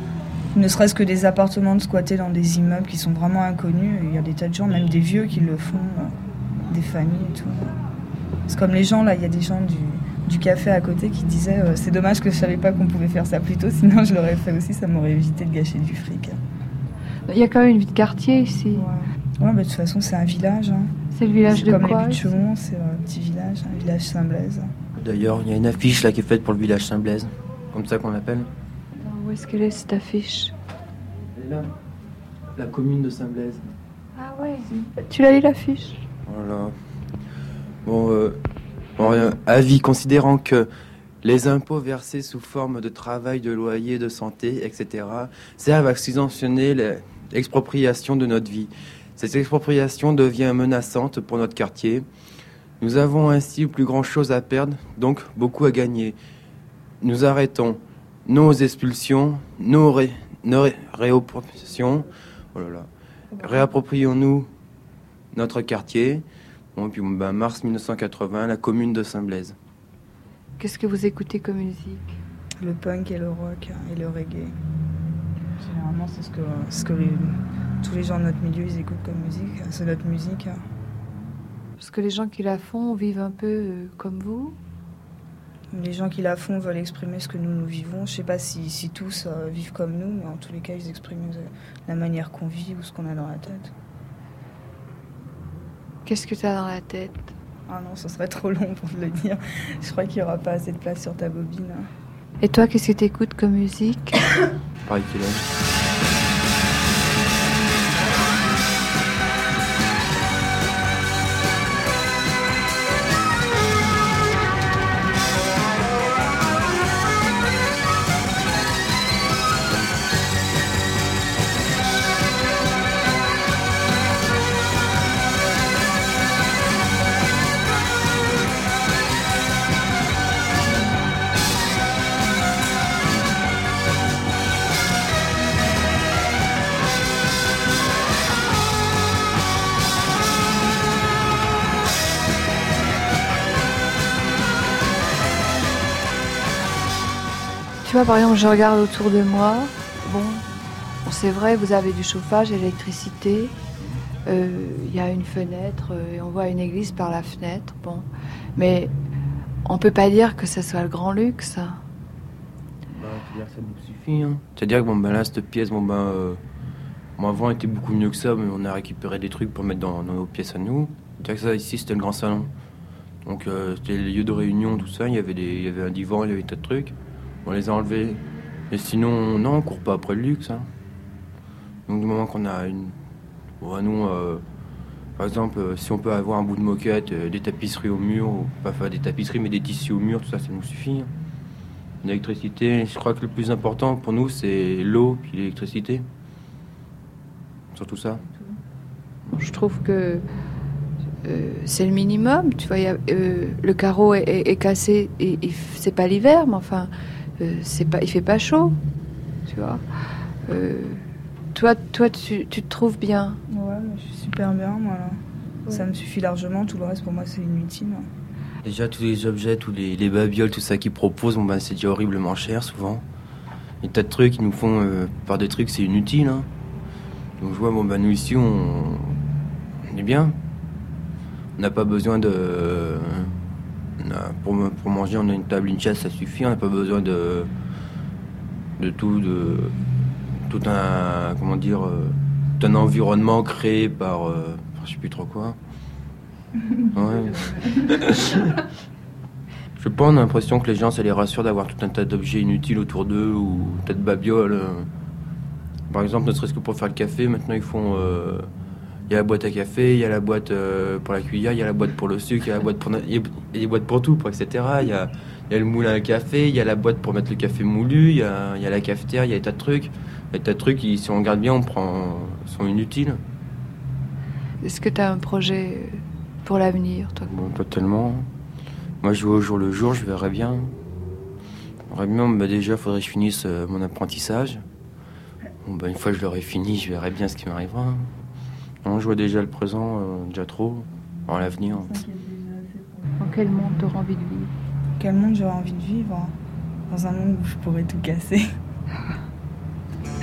Ne serait-ce que des appartements de squatter dans des immeubles qui sont vraiment inconnus. Il y a des tas de gens, même des vieux qui le font, des familles et tout. C'est comme les gens, là, il y a des gens du café à côté qui disaient c'est dommage que je savais pas qu'on pouvait faire ça plus tôt, sinon je l'aurais fait aussi, ça m'aurait évité de gâcher du fric. Il y a quand même une vie de quartier ici. Ouais, de toute façon, c'est un village. Hein. C'est le village de quoi? Comme les Buttes-Chaumont, c'est un petit village, un village Saint-Blaise. D'ailleurs, il y a une affiche là qui est faite pour le village Saint-Blaise, comme ça qu'on l'appelle. Où est-ce qu'elle est cette affiche? Elle est là, la commune de Saint-Blaise. Ah ouais. Tu l'as lu l'affiche? Voilà. Bon, avis considérant que les impôts versés sous forme de travail, de loyer, de santé, etc. servent à subventionner l'expropriation de notre vie. Cette expropriation devient menaçante pour notre quartier. Nous avons ainsi plus grand chose à perdre, donc beaucoup à gagner. Nous arrêtons nos expulsions, nos réappropriations. Oh là là. Réapproprions-nous notre quartier. Bon, puis mars 1980, la commune de Saint-Blaise. Qu'est-ce que vous écoutez comme musique? Le punk et le rock et le reggae. Généralement, c'est ce que tous les gens de notre milieu ils écoutent comme musique. C'est notre musique. Parce que les gens qui la font vivent un peu comme vous? Les gens qui la font veulent exprimer ce que nous vivons. Je sais pas si tous vivent comme nous, mais en tous les cas, ils expriment la manière qu'on vit ou ce qu'on a dans la tête. Qu'est-ce que tu as dans la tête? Ah non, ce serait trop long pour te le dire. Je crois qu'il n'y aura pas assez de place sur ta bobine. Et toi, qu'est-ce que tu écoutes comme musique? Pareil qu'il est. Tu vois, par exemple, je regarde autour de moi. Bon, c'est vrai, vous avez du chauffage, l'électricité. Il y a une fenêtre et on voit une église par la fenêtre. Bon, mais on peut pas dire que ça soit le grand luxe. Ça nous suffit. Hein. C'est-à-dire que là, cette pièce, avant, elle était beaucoup mieux que ça, mais on a récupéré des trucs pour mettre dans nos pièces à nous. C'est-à-dire que ça, ici, c'était le grand salon. Donc, c'était les lieux de réunion, tout ça. Il y avait un divan, il y avait des tas de trucs. On les a enlevés. Et sinon, non, on court pas après le luxe. Hein. Donc, du moment qu'on a une... Bon, nous, par exemple, si on peut avoir un bout de moquette, des tapisseries au mur, ou pas des tapisseries, mais des tissus au mur, tout ça, ça nous suffit. Hein. L'électricité, je crois que le plus important pour nous, c'est l'eau puis l'électricité. Surtout ça. Je trouve que c'est le minimum. Tu vois, le carreau est cassé, et c'est pas l'hiver, mais enfin... il fait pas chaud, tu vois. Toi, tu te trouves bien? Ouais, je suis super bien, moi. Là. Ouais. Ça me suffit largement. Tout le reste, pour moi, c'est inutile. Déjà, tous les objets, tous les babioles, tout ça qu'ils proposent, c'est déjà horriblement cher, souvent. Il y a des tas de trucs, ils nous font par des trucs, c'est inutile. Hein. Donc, je vois, nous, ici, on est bien. On n'a pas besoin de... Pour manger, on a une table, une chaise, ça suffit. On n'a pas besoin de tout un, comment dire, un environnement créé par, je sais plus trop quoi. Ouais. Je sais pas, on a l'impression que les gens, ça les rassure d'avoir tout un tas d'objets inutiles autour d'eux ou tas de babioles. Par exemple, ne serait-ce que pour faire le café, maintenant ils font... Il y a la boîte à café, il y a la boîte pour la cuillère, il y a la boîte pour le sucre, il y a la boîte pour... Il y a des boîtes pour tout, etc. Il y a le moulin à café, il y a la boîte pour mettre le café moulu, il y a la cafetière, il y a des tas de trucs. Les tas de trucs qui, si on regarde bien, sont inutiles. Est-ce que tu as un projet pour l'avenir, toi? Bon, pas tellement. Moi, je vais au jour le jour, je verrai bien. Déjà, il faudrait que je finisse mon apprentissage. Bon, une fois que je l'aurai fini, je verrai bien ce qui m'arrivera. Non, je vois déjà le présent, déjà trop. Alors, l'avenir. Dans quel monde tu auras envie de vivre? Quel monde j'aurais envie de vivre? Dans un monde où je pourrais tout casser.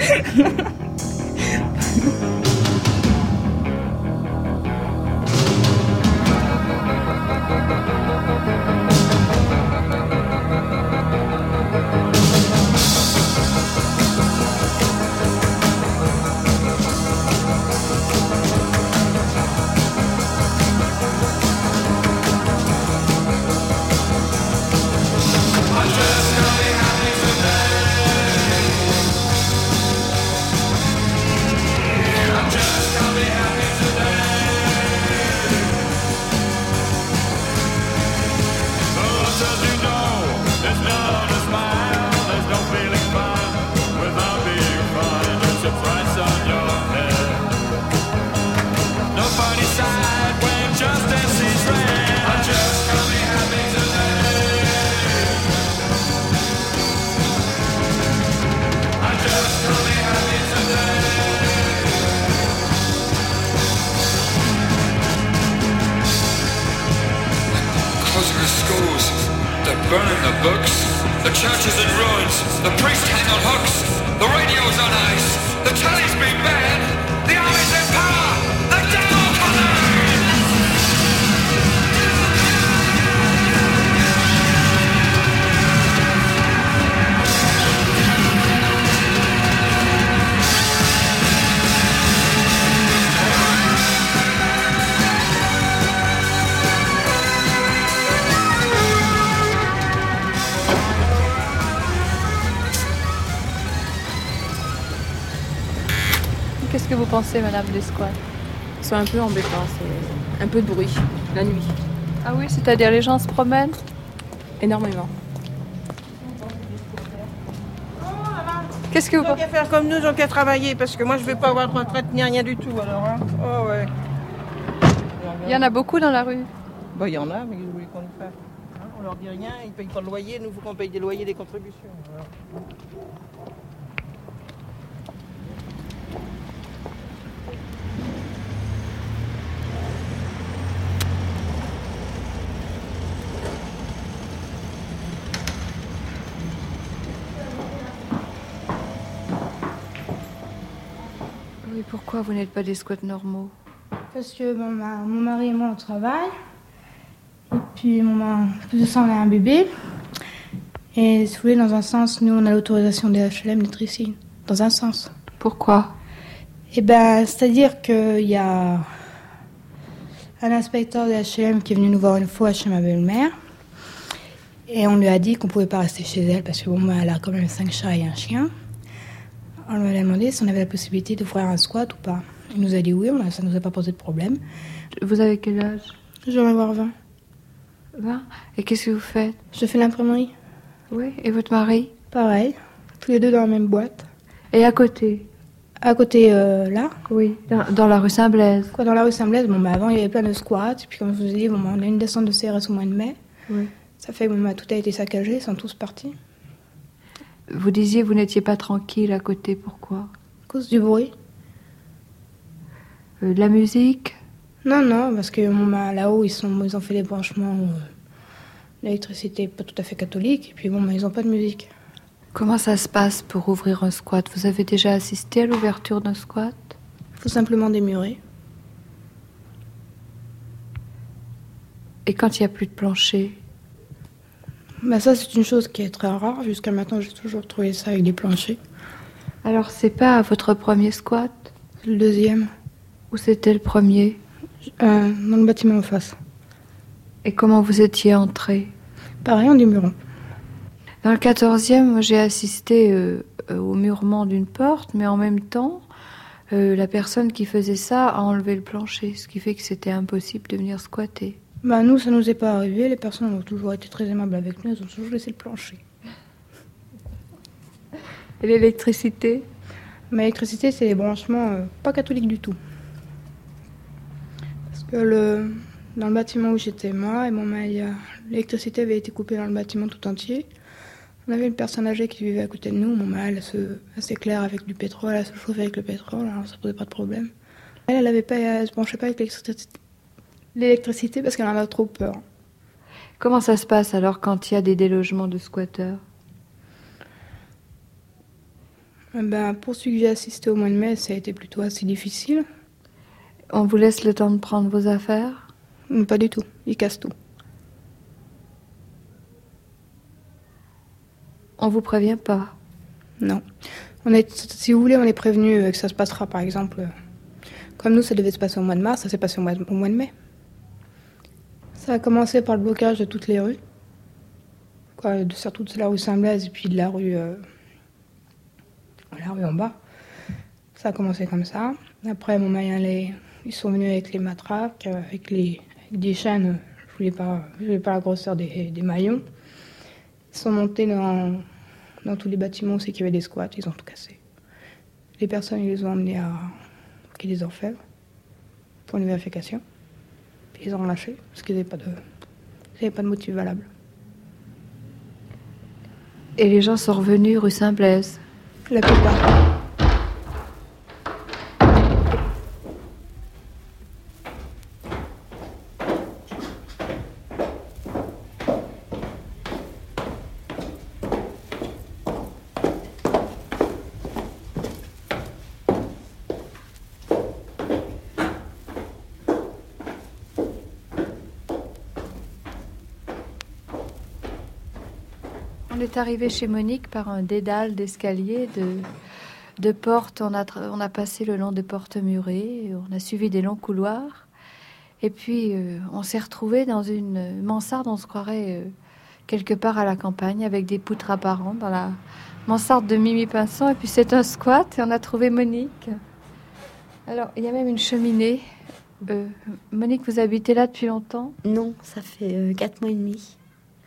burning the books. The church is in ruins. The priests hang on hooks. The radio's on ice. The telly's been banned. The army's in power. The devil Qu'est-ce que vous pensez, madame, des squats? C'est un peu embêtant, c'est un peu de bruit, la nuit. Ah oui, c'est-à-dire les gens se promènent? Énormément. Qu'est-ce que vous pensez? Ils ont qu'à faire comme nous, ils ont qu'à travailler, parce que moi je ne vais pas avoir de retraite ni rien du tout, alors. Hein. Oh ouais. Il y en a beaucoup dans la rue? Bah, il y en a, mais vous voulez qu'on le fasse? Hein, on leur dit rien, ils ne payent pas le loyer, nous il faut qu'on paye des loyers, des contributions. Alors. Oui, pourquoi vous n'êtes pas des squats normaux? Parce que mon mari et moi on travaille. Et puis plus de ça on a un bébé. Et si vous voulez, dans un sens, nous on a l'autorisation des HLM d'être ici. Dans un sens. Pourquoi? Eh ben, c'est-à-dire qu'il y a un inspecteur des HLM qui est venu nous voir une fois chez ma belle-mère. Et on lui a dit qu'on pouvait pas rester chez elle parce que elle a quand même 5 chats et un chien. On lui a demandé si on avait la possibilité d'ouvrir un squat ou pas. Il nous a dit oui, ça ne nous a pas posé de problème. Vous avez quel âge? Je vais en avoir 20. 20? Et qu'est-ce que vous faites? Je fais l'imprimerie. Oui, et votre mari? Pareil, tous les deux dans la même boîte. Et à côté? À côté, là? Oui, dans la rue Saint-Blaise. Quoi, dans la rue Saint-Blaise? Avant, il y avait plein de squats. Et puis, comme je vous ai dit, on a une descente de CRS au mois de mai. Oui. Ça fait que tout a été saccagé, ils sont tous partis. Vous disiez que vous n'étiez pas tranquille à côté, pourquoi? À cause du bruit. De la musique? Non, parce que là-haut, ils ont fait des branchements. L'électricité n'est pas tout à fait catholique, et puis ils n'ont pas de musique. Comment ça se passe pour ouvrir un squat? Vous avez déjà assisté à l'ouverture d'un squat? Il faut simplement démurer. Et quand il n'y a plus de plancher? Ça, c'est une chose qui est très rare. Jusqu'à maintenant, j'ai toujours trouvé ça avec des planchers. Alors, c'est pas votre premier squat? Le deuxième. Où c'était le premier? Dans le bâtiment en face. Et comment vous étiez entré? Pareil, en démurant. Dans le 14e, moi, j'ai assisté au murement d'une porte, mais en même temps, la personne qui faisait ça a enlevé le plancher, ce qui fait que c'était impossible de venir squatter. Nous, ça nous est pas arrivé. Les personnes ont toujours été très aimables avec nous. Elles ont toujours laissé le plancher. Et l'électricité? L'électricité, c'est les branchements pas catholiques du tout. Parce que dans le bâtiment où j'étais, moi, l'électricité avait été coupée dans le bâtiment tout entier. On avait une personne âgée qui vivait à côté de nous. Elle s'éclaire avec du pétrole, elle se chauffe avec le pétrole, alors ça posait pas de problème. Elle se branchait pas avec l'électricité parce qu'elle en a trop peur. Comment ça se passe alors quand il y a des délogements de squatteurs? Pour celui que j'ai assisté au mois de mai, ça a été plutôt assez difficile. On vous laisse le temps de prendre vos affaires? Pas du tout, ils cassent tout. On vous prévient pas? Non. Si vous voulez, on est prévenu que ça se passera, par exemple, comme nous, ça devait se passer au mois de mars, ça s'est passé au mois de mai. Ça a commencé par le blocage de toutes les rues, surtout de la rue Saint-Blaise et puis de la rue en bas. Ça a commencé comme ça. Après, ils sont venus avec les matraques, avec des chaînes. Je voulais pas la grosseur des maillons. Ils sont montés dans tous les bâtiments où c'est qu'il y avait des squats. Ils ont tout cassé. Les personnes, ils les ont emmenés à Quai des Orfèvres pour une vérification. Puis ils ont relâché parce qu'ils n'avaient pas de motif valable. Et les gens sont revenus rue Saint-Blaise? La plupart. On est arrivé chez Monique par un dédale d'escalier, de portes. On a passé le long des portes murées, on a suivi des longs couloirs. Et puis, on s'est retrouvés dans une mansarde, on se croirait quelque part à la campagne, avec des poutres apparentes dans la mansarde de Mimi Pinson. Et puis, c'est un squat et on a trouvé Monique. Alors, il y a même une cheminée. Monique, vous habitez là depuis longtemps? Non, ça fait 4 mois et demi.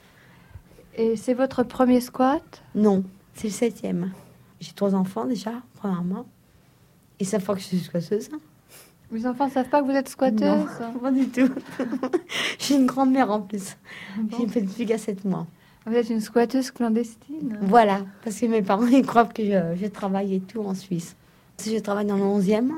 Et c'est votre premier squat? Non, c'est le 7e. J'ai 3 enfants déjà, premièrement. Ils savent pas que je suis squatteuse. Les enfants ne savent pas que vous êtes squatteuse? Non, pas du tout. J'ai une grand-mère en plus. J'ai une petite fille à 7 mois. Vous êtes une squatteuse clandestine? Voilà, parce que mes parents ils croient que je travaille et tout en Suisse. Je travaille dans le 11e,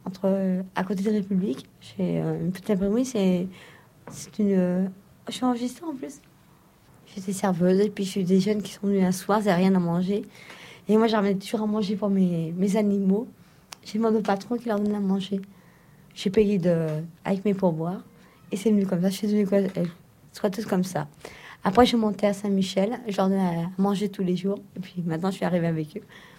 à côté de la République. J'ai une petite imprimerie, c'est une... Je suis enregistrée en plus. J'étais serveuse et puis je suis des jeunes qui sont venus un soir, ils n'avaient rien à manger. Et moi, j'en toujours à manger pour mes animaux. J'ai demandé au patron qui leur donne à manger. J'ai payé avec mes pourboires. Et c'est venu comme ça. Je suis devenue squatteuse comme ça. Après, je suis montée à Saint-Michel. Je leur donnais à manger tous les jours. Et puis maintenant, je suis arrivée avec eux.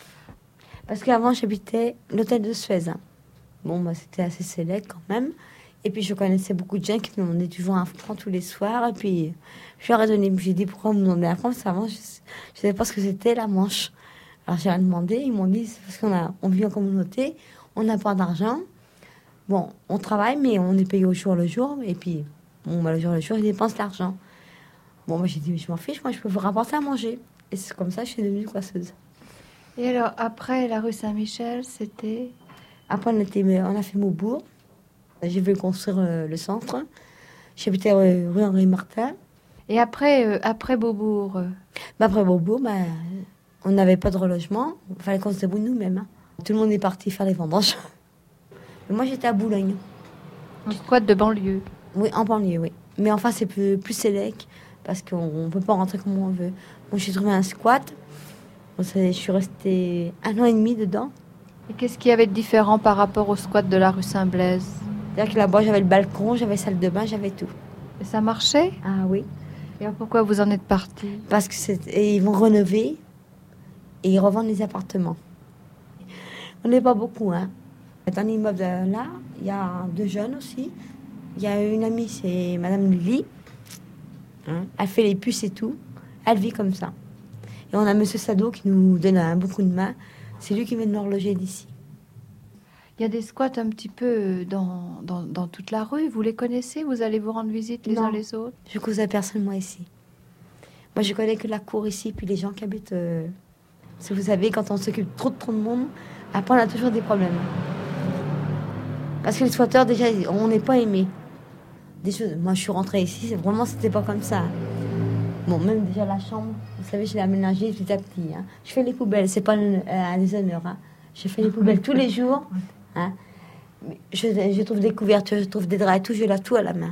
Parce qu'avant, j'habitais l'hôtel de Suez. Bon, c'était assez sélect quand même. Et puis, je connaissais beaucoup de gens qui me demandaient toujours un franc tous les soirs. Et puis, je leur ai donné. J'ai dit, pourquoi vous me demandez un franc? Parce qu'avant, je ne savais pas ce que c'était, la manche. Alors, j'ai rien demandé. Ils m'ont dit, c'est parce qu'on vit en communauté, on n'a pas d'argent. Bon, on travaille, mais on est payé au jour le jour. Et puis, le jour le jour, ils dépensent l'argent. Bon, moi, j'ai dit, mais je m'en fiche, moi, je peux vous rapporter à manger. Et c'est comme ça que je suis devenue coifseuse. Et alors, après la rue Saint-Michel, c'était... Après, on a fait Maubourg. J'ai voulu construire le centre. J'habitais rue Henri Martin. Et après Beaubourg Après Beaubourg, on n'avait pas de relogement. Il fallait qu'on se débrouille nous-mêmes. Hein. Tout le monde est parti faire les vendanges. Mais moi, j'étais à Boulogne. Un squat de banlieue? Oui, en banlieue, oui. Mais enfin, c'est plus sélect parce qu'on ne peut pas rentrer comme on veut. Moi, j'ai trouvé un squat. Je suis restée 1 an et demi dedans. Et qu'est-ce qu'il y avait de différent par rapport au squat de la rue Saint-Blaise? C'est-à-dire que là-bas, j'avais le balcon, j'avais salle de bain, j'avais tout. Et ça marchait? Ah oui. Et pourquoi vous en êtes partie? Parce que ils vont rénover et ils revendent les appartements. On n'est pas beaucoup, hein. Dans l'immeuble là, il y a 2 jeunes aussi. Il y a une amie, c'est Madame Lily. Hein. Elle fait les puces et tout. Elle vit comme ça. Et on a Monsieur Sado qui nous donne beaucoup de main. C'est lui qui vient de nous reloger d'ici. Il y a des squats un petit peu dans toute la rue. Vous les connaissez? Vous allez vous rendre visite les uns les autres? Je ne cause à personne, moi, ici. Moi, je connais que la cour ici, puis les gens qui habitent... Si vous savez, quand on s'occupe trop de monde, après, on a toujours des problèmes. Parce que les squatteurs, déjà, on n'est pas aimés. Moi, je suis rentrée ici, vraiment, c'était pas comme ça. Bon, même déjà la chambre, vous savez, je l'ai aménagée petit à petit. Hein. Je fais les poubelles, c'est pas un déshonneur. Hein. Je fais les poubelles tous les jours. Hein. Je trouve des couvertures, je trouve des draps et tout, je lave tout à la main.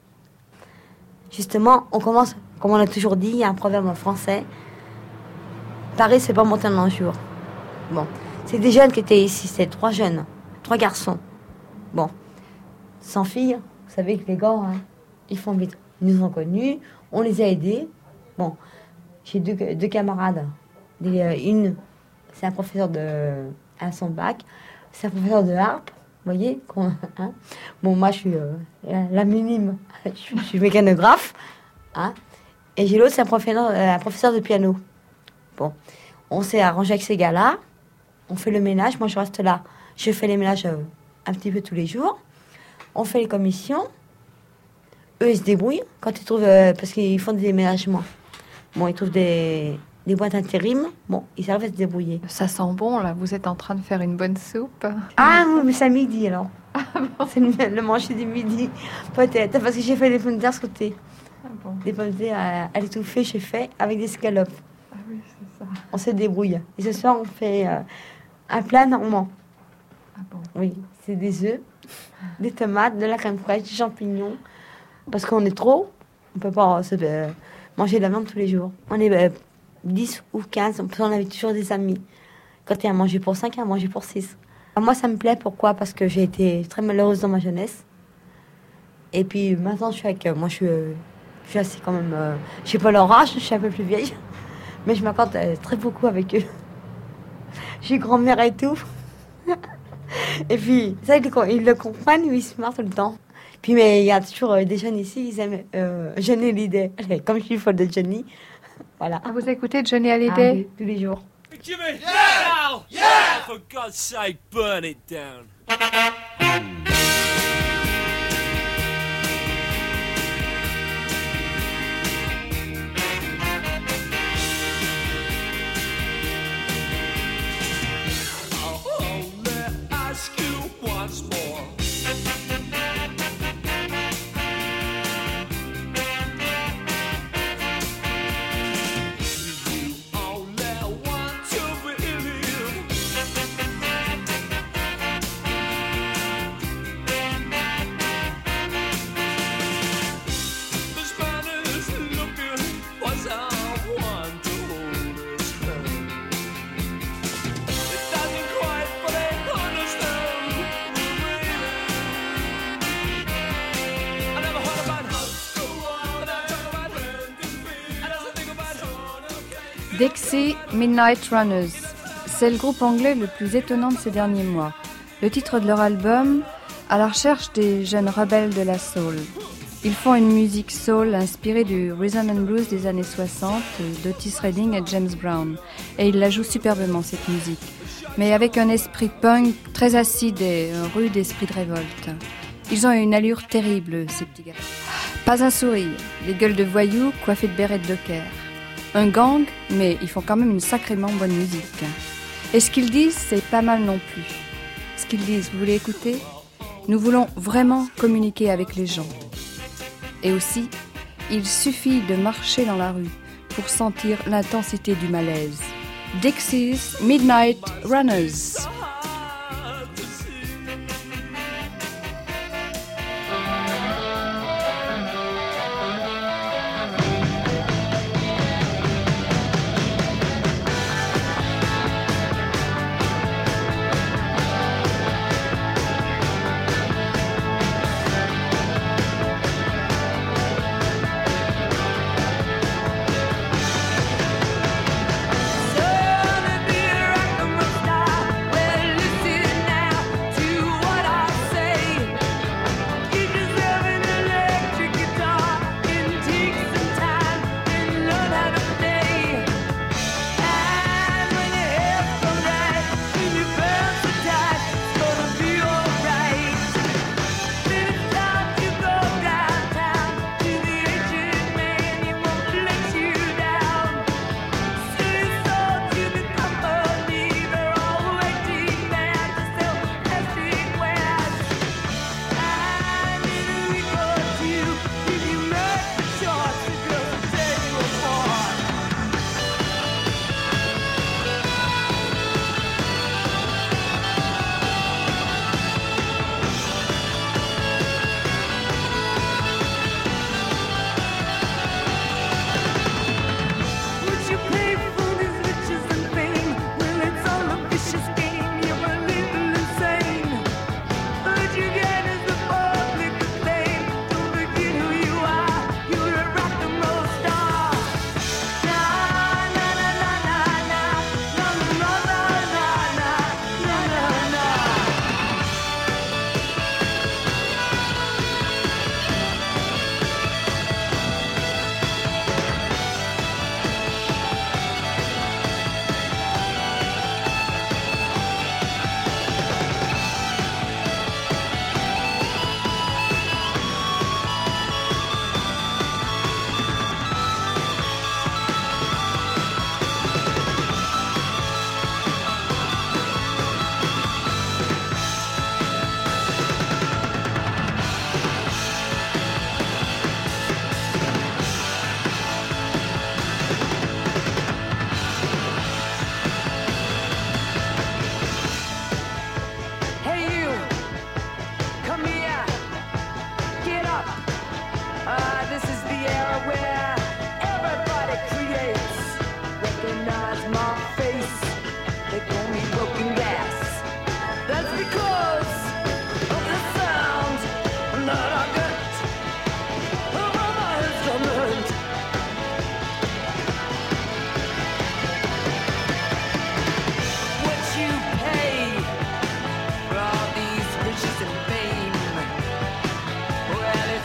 Justement, on commence, comme on a toujours dit, il y a un proverbe en français. Paris, c'est pas monter en un jour. Bon, C'est des jeunes qui étaient ici, c'est 3 jeunes, 3 garçons. Bon, sans filles, vous savez que les gars, hein, ils font vite. Ils nous ont connus, on les a aidés. Bon, j'ai deux camarades. Une, c'est un professeur à son bac, c'est un professeur de harpe, vous voyez. Hein. Bon, moi, je suis la minime, je suis mécanographe. Hein. Et j'ai l'autre, c'est un professeur de piano. Bon, on s'est arrangé avec ces gars-là. On fait le ménage. Moi, je reste là. Je fais les ménages un petit peu tous les jours. On fait les commissions. Eux, ils se débrouillent quand ils trouvent... parce qu'ils font des déménagements. Bon, ils trouvent des boîtes intérim. Bon, ils arrivent à se débrouiller. Ça sent bon, là. Vous êtes en train de faire une bonne soupe. Ah, oui, mais c'est à midi, alors. Ah, bon. C'est le manger du midi. Peut-être, parce que j'ai fait des pommes de terre ce côté. Ah, bon. Des pommes de terre à l'étouffée, j'ai fait, avec des scalopes. Ah oui, c'est ça. On se débrouille. Et ce soir, on fait un plat normand. Ah bon? Oui, c'est des œufs, des tomates, de la crème fraîche, des champignons. Parce qu'on est trop, on ne peut pas manger de la viande tous les jours. On est 10 ou 15, on avait toujours des amis. Quand il y a à manger pour 5, il y a à manger pour 6. Moi, ça me plaît, pourquoi? Parce que j'ai été très malheureuse dans ma jeunesse. Et puis maintenant, je suis avec... moi, je suis assez quand même... je n'ai pas leur âge, je suis un peu plus vieille. Mais je m'accorde très beaucoup avec eux. Je suis grand-mère et tout. Et puis, ça, ils le comprennent, ils se marrent tout le temps. Puis, mais il y a toujours des jeunes ici, ils aiment Johnny Hallyday. Comme je suis folle de Johnny, voilà. Ah, vous écoutez Johnny Hallyday? Ah, oui, tous les jours. Jimmy! Yeah! Yeah! For God's sake, burn it down. Dixie Midnight Runners, c'est le groupe anglais le plus étonnant de ces derniers mois. Le titre de leur album, à la recherche des jeunes rebelles de la soul. Ils font une musique soul inspirée du rhythm and blues des années 60 d'Otis Redding et James Brown. Et ils la jouent superbement, cette musique. Mais avec un esprit punk très acide et un rude esprit de révolte. Ils ont une allure terrible, ces petits gars. Pas un sourire, des gueules de voyous coiffés de bérets de docker. Un gang, mais ils font quand même une sacrément bonne musique. Et ce qu'ils disent, c'est pas mal non plus. Ce qu'ils disent, vous voulez écouter? Nous voulons vraiment communiquer avec les gens. Et aussi, il suffit de marcher dans la rue pour sentir l'intensité du malaise. Dixie's Midnight Runners. Well,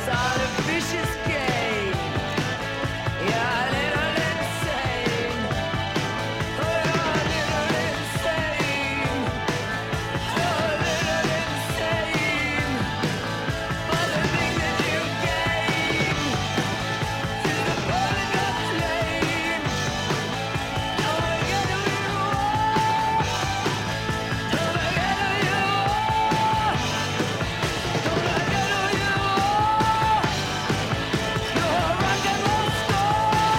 It's all a vicious game. You're a little insane. Oh, you're a little insane. You're a little insane. For the thing that you gain to the point of flame. Don't forget who you are. Don't forget who you are. Don't forget who you are. You're a rock and roll star.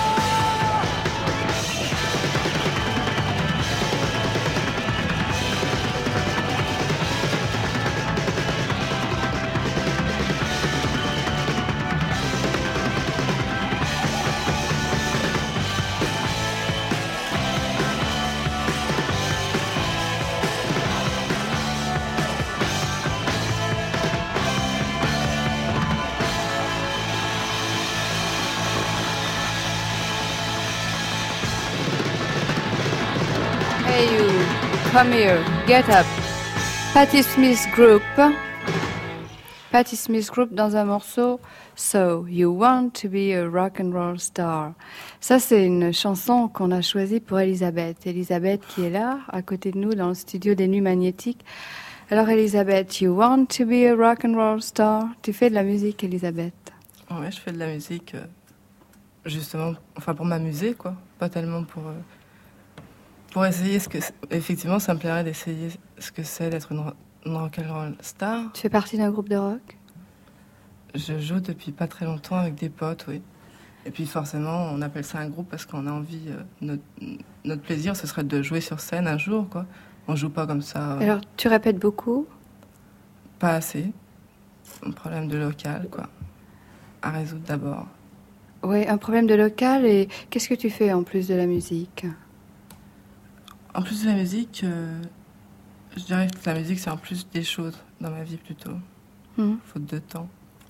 Hey you, come here, get up. Patti Smith Group. Patti Smith Group dans un morceau So You Want to Be a Rock and Roll Star. Ça c'est une chanson qu'on a choisie pour Elisabeth. Elisabeth qui est là, à côté de nous dans le studio des Nuits Magnétiques. Alors Elisabeth, you want to be a rock and roll star? Tu fais de la musique, Elisabeth? Ouais, je fais de la musique justement, enfin pour m'amuser quoi, pas tellement pour essayer ce que effectivement ça me plairait d'essayer ce que c'est d'être une rock and roll star. Tu fais partie d'un groupe de rock? Je joue depuis pas très longtemps avec des potes, oui. Et puis forcément, on appelle ça un groupe parce qu'on a envie, notre plaisir ce serait de jouer sur scène un jour quoi. On joue pas comme ça. Alors tu répètes beaucoup? Pas assez. Un problème de local quoi. À résoudre d'abord. Oui, un problème de local. Et qu'est-ce que tu fais en plus de la musique? En plus de la musique, je dirais que la musique c'est en plus des choses dans ma vie plutôt. Faute de temps.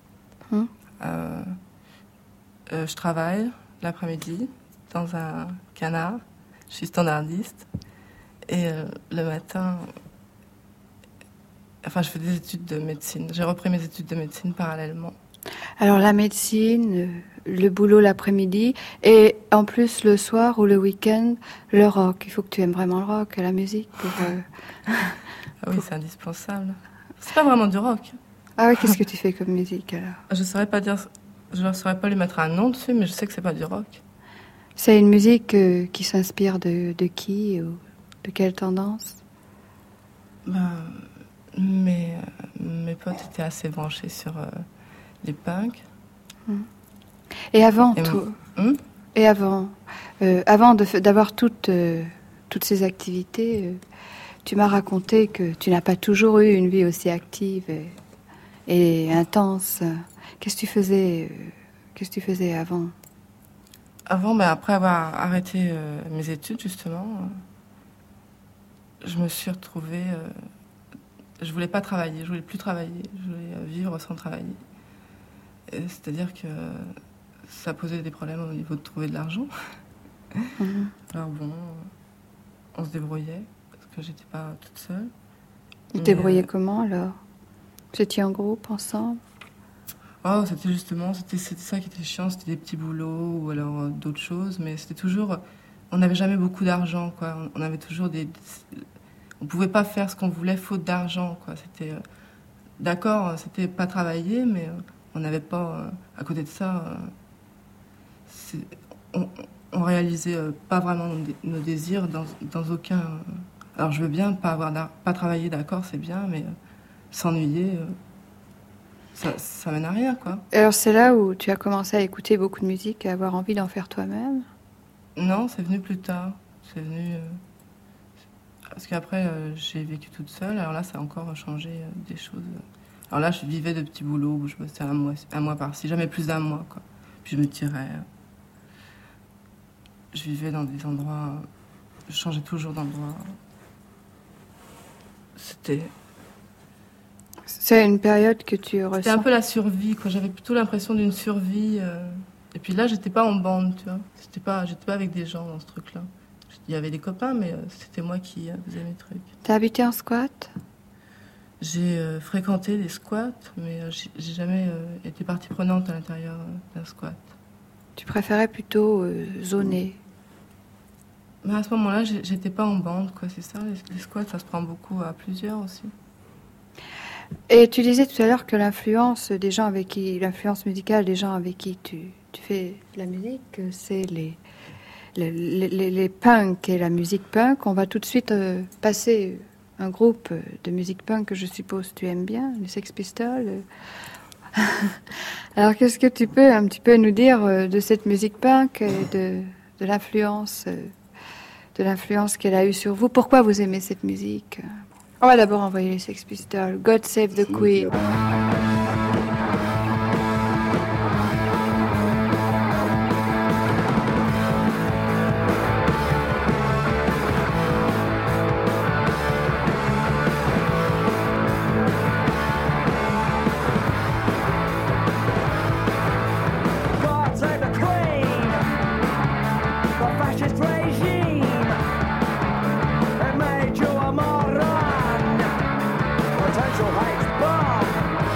Je travaille l'après-midi dans un canard. Je suis standardiste. Et le matin, enfin je fais des études de médecine. J'ai repris mes études de médecine parallèlement. Alors la médecine, le boulot l'après-midi et en plus le soir ou le week-end, le rock. Il faut que tu aimes vraiment le rock, la musique. Ah oui, c'est indispensable. C'est pas vraiment du rock. Ah oui, qu'est-ce que tu fais comme musique alors? Je saurais pas dire, je ne saurais pas lui mettre un nom dessus, mais je sais que c'est pas du rock. C'est une musique qui s'inspire de qui ou de quelle tendance? Mes potes étaient assez branchés sur les punks. Et avant et avant d'avoir toutes ces activités, tu m'as raconté que tu n'as pas toujours eu une vie aussi active et intense. Qu'est-ce que tu faisais avant? Avant, après avoir arrêté mes études, justement, je me suis retrouvée... je voulais pas travailler, je voulais plus travailler, je voulais vivre sans travailler. C'est-à-dire que ça posait des problèmes au niveau de trouver de l'argent. Alors bon, on se débrouillait, parce que j'étais pas toute seule. Vous te débrouillez comment alors? Vous étiez en groupe, ensemble? Oh, c'était ça qui était chiant, c'était des petits boulots ou alors d'autres choses, mais c'était toujours... On n'avait jamais beaucoup d'argent, quoi. On avait toujours on pouvait pas faire ce qu'on voulait faute d'argent, quoi. C'était... D'accord, c'était pas travailler, mais on n'avait pas... à côté de ça, on réalisait pas vraiment nos désirs dans aucun... Alors je veux bien pas travailler, d'accord, c'est bien, mais s'ennuyer... Ça mène à rien, quoi. Alors c'est là où tu as commencé à écouter beaucoup de musique et à avoir envie d'en faire toi-même? Non, c'est venu plus tard. C'est venu... Parce qu'après, j'ai vécu toute seule. Alors là, ça a encore changé des choses. Alors là, je vivais de petits boulots où je bossais un mois par-ci. Jamais plus d'un mois, quoi. Puis je me tirais. Je vivais dans des endroits... Je changeais toujours d'endroit. C'est une période que tu ressens... C'était un peu la survie, quoi. J'avais plutôt l'impression d'une survie. Et puis là, j'étais pas en bande, tu vois. J'étais pas avec des gens dans ce truc-là. Il y avait des copains, mais c'était moi qui faisais mes trucs. T'as habité en squat? J'ai fréquenté des squats, mais j'ai jamais été partie prenante à l'intérieur d'un squat. Tu préférais plutôt zoner? Mais à ce moment-là, j'étais pas en bande, quoi, c'est ça. Les squats, ça se prend beaucoup à plusieurs aussi. Et tu disais tout à l'heure que l'influence musicale des gens avec qui tu fais la musique, c'est les punks et la musique punk. On va tout de suite passer un groupe de musique punk que je suppose tu aimes bien, les Sex Pistols. Alors qu'est-ce que tu peux un petit peu nous dire de cette musique punk et de l'influence qu'elle a eue sur vous? Pourquoi vous aimez cette musique? On va d'abord envoyer les Sex Pistols. God Save the Queen. God save the Queen, the fascist regime. It made you a moron, potential hate bomb.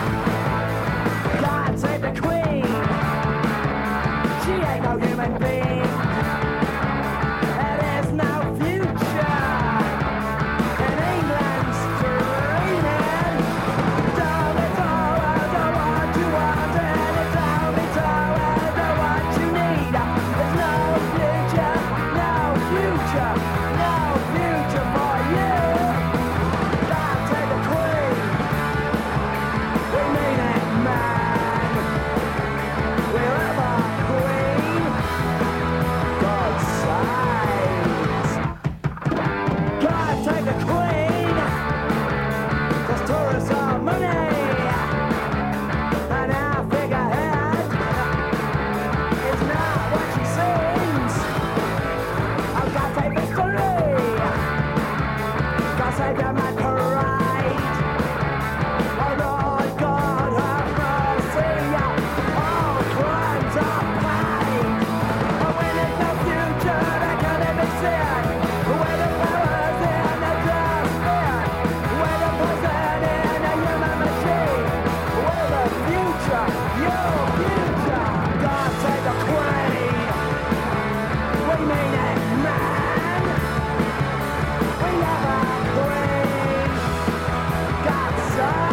God save the Queen, she ain't no human being. There is no future in England's dreaming. Tell me so, I don't want you wanted. Tell me so, I don't want you need. There's no future, no future, no future for you. God save the Queen, we mean it, man. We're ever Queen, God saves. God save the Queen, 'cause tourists are money. And our figurehead is not what she seems. Oh, God save history, God save your mad parade. Oh Lord God, have mercy, all crimes are paid. Oh, when there's no future, they can't even see it. Where the power's in the just bit, where the poison in a human machine. Where the future, your future. God save the Queen, we mean it, man. We love our Queen, God saves.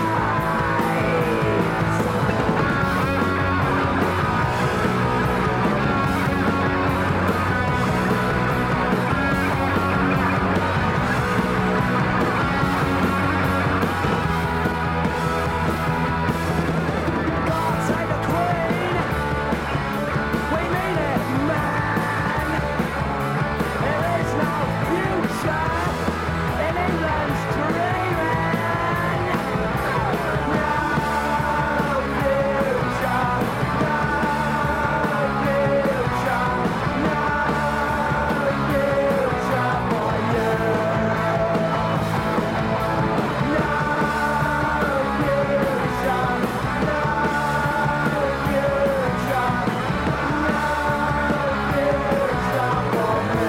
God save the Queen, we mean it, man. There is no future in England's dreaming. No future, no future, no future for you. No future, no future, no future for me.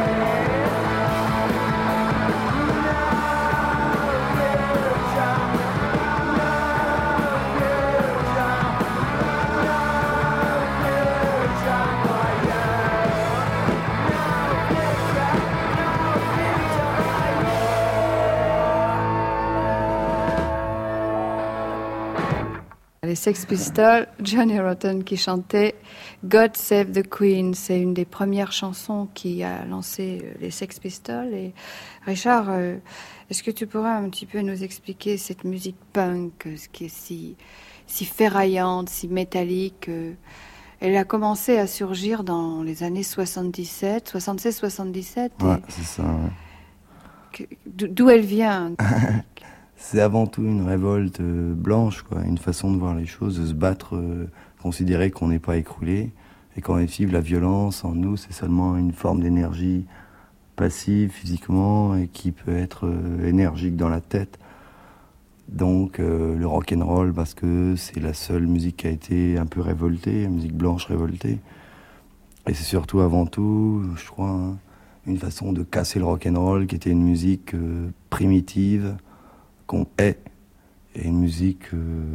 Les Sex Pistols, Johnny Rotten qui chantait God Save the Queen. C'est une des premières chansons qui a lancé les Sex Pistols. Et Richard, est-ce que tu pourrais un petit peu nous expliquer cette musique punk, ce qui est si ferraillante, si métallique? Elle a commencé à surgir dans les années 77, 76-77. Ouais, c'est ça, ouais. D'où elle vient? C'est avant tout une révolte blanche, quoi, une façon de voir les choses, de se battre, considérer qu'on n'est pas écroulé, et qu'en effet, la violence en nous, c'est seulement une forme d'énergie passive physiquement et qui peut être énergique dans la tête. Donc le rock'n'roll, parce que c'est la seule musique qui a été un peu révoltée, musique blanche révoltée. Et c'est surtout avant tout, je crois, hein, une façon de casser le rock'n'roll qui était une musique primitive, qu'on hait, et une musique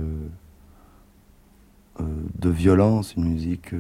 de violence, une musique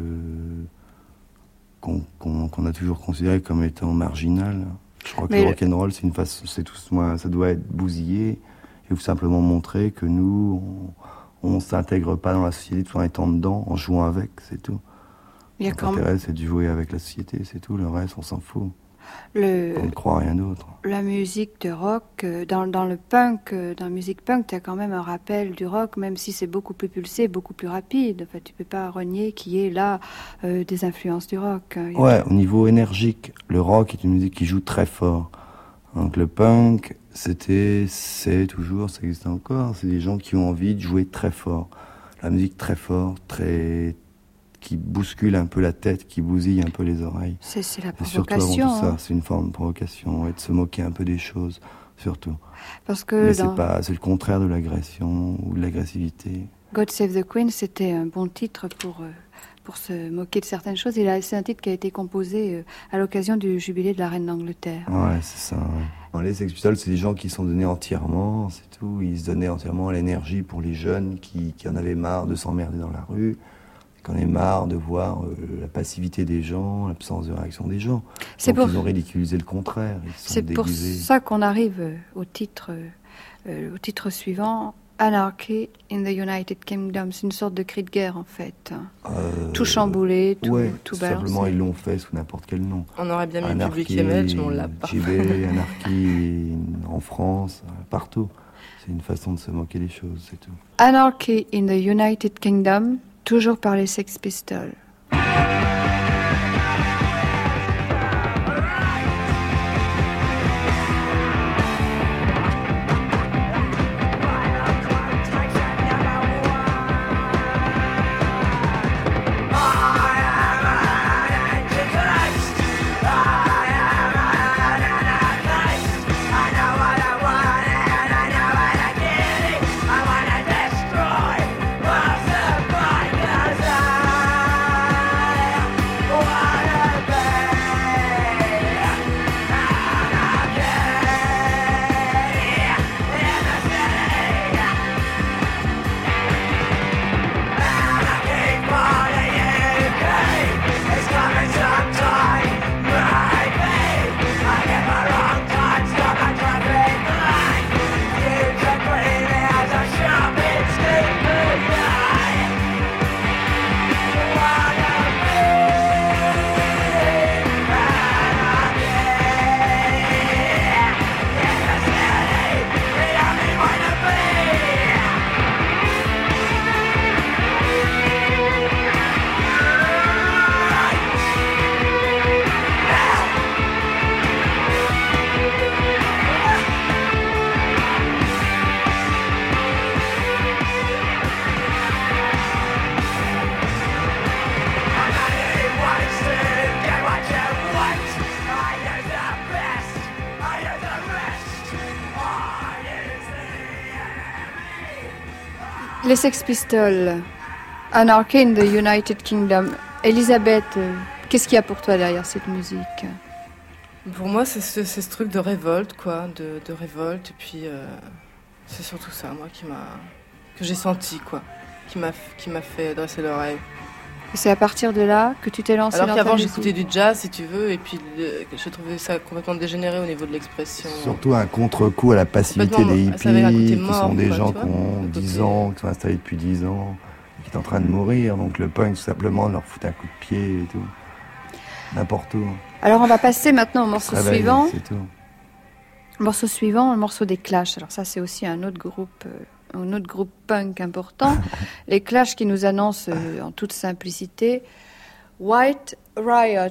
qu'on a toujours considérée comme étant marginale. Je crois que le rock'n'roll, c'est une façon, ça doit être bousillé et ou simplement montrer que nous, on s'intègre pas dans la société tout en étant dedans, en jouant avec, c'est tout. Notre intérêt, c'est de jouer avec la société, c'est tout. Le reste, on s'en fout. On ne croit à rien d'autre. La musique de rock, dans le punk, dans la musique punk, tu as quand même un rappel du rock, même si c'est beaucoup plus pulsé, beaucoup plus rapide. Enfin, tu peux pas renier qu'il y ait là des influences du rock. Ouais, au niveau énergique, le rock est une musique qui joue très fort. Donc le punk, c'est toujours, ça existe encore, c'est des gens qui ont envie de jouer très fort. La musique très fort, qui bouscule un peu la tête, qui bousille un peu les oreilles. C'est la provocation. Et surtout avant tout ça, c'est une forme de provocation, et de se moquer un peu des choses, surtout. Parce que c'est le contraire de l'agression ou de l'agressivité. God Save the Queen, c'était un bon titre pour se moquer de certaines choses. C'est un titre qui a été composé à l'occasion du jubilé de la reine d'Angleterre. Ouais, c'est ça. Ouais. Les Sex Pistols, c'est des gens qui sont donnés entièrement, c'est tout. Ils se donnaient entièrement l'énergie pour les jeunes qui en avaient marre de s'emmerder dans la rue. Qu'on ait marre de voir la passivité des gens, l'absence de réaction des gens. Ils ont ridiculisé le contraire. C'est pour ça qu'on arrive au titre suivant, Anarchy in the United Kingdom. C'est une sorte de cri de guerre en fait. Tout chamboulé, tout balancé. Simplement ils l'ont fait sous n'importe quel nom. On aurait bien mis Public Image, mais on l'a pas. JB, Anarchy en France, partout. C'est une façon de se moquer des choses, c'est tout. Anarchy in the United Kingdom. Toujours par les Sex Pistols. Les Sex Pistols, Anarchy in the United Kingdom. Elisabeth, qu'est-ce qu'il y a pour toi derrière cette musique? Pour moi, c'est ce truc de révolte, quoi, de révolte. Et puis, c'est surtout ça, moi, que j'ai senti, quoi, qui m'a fait dresser l'oreille. Et c'est à partir de là que tu t'es lancé dans ta musique. Alors qu'avant, j'écoutais du jazz, si tu veux, et puis je trouvais ça complètement dégénéré au niveau de l'expression. Surtout un contre-coup à la passivité des hippies, qui sont des gens qui ont 10 ans, qui sont installés depuis 10 ans, qui sont en train de mourir. Donc le punk, tout simplement, leur fout un coup de pied et tout. N'importe où. Alors on va passer maintenant au morceau suivant. C'est tout. Le morceau suivant, le morceau des Clash. Alors ça, c'est aussi un autre groupe punk important. Les Clash qui nous annoncent en toute simplicité White Riot.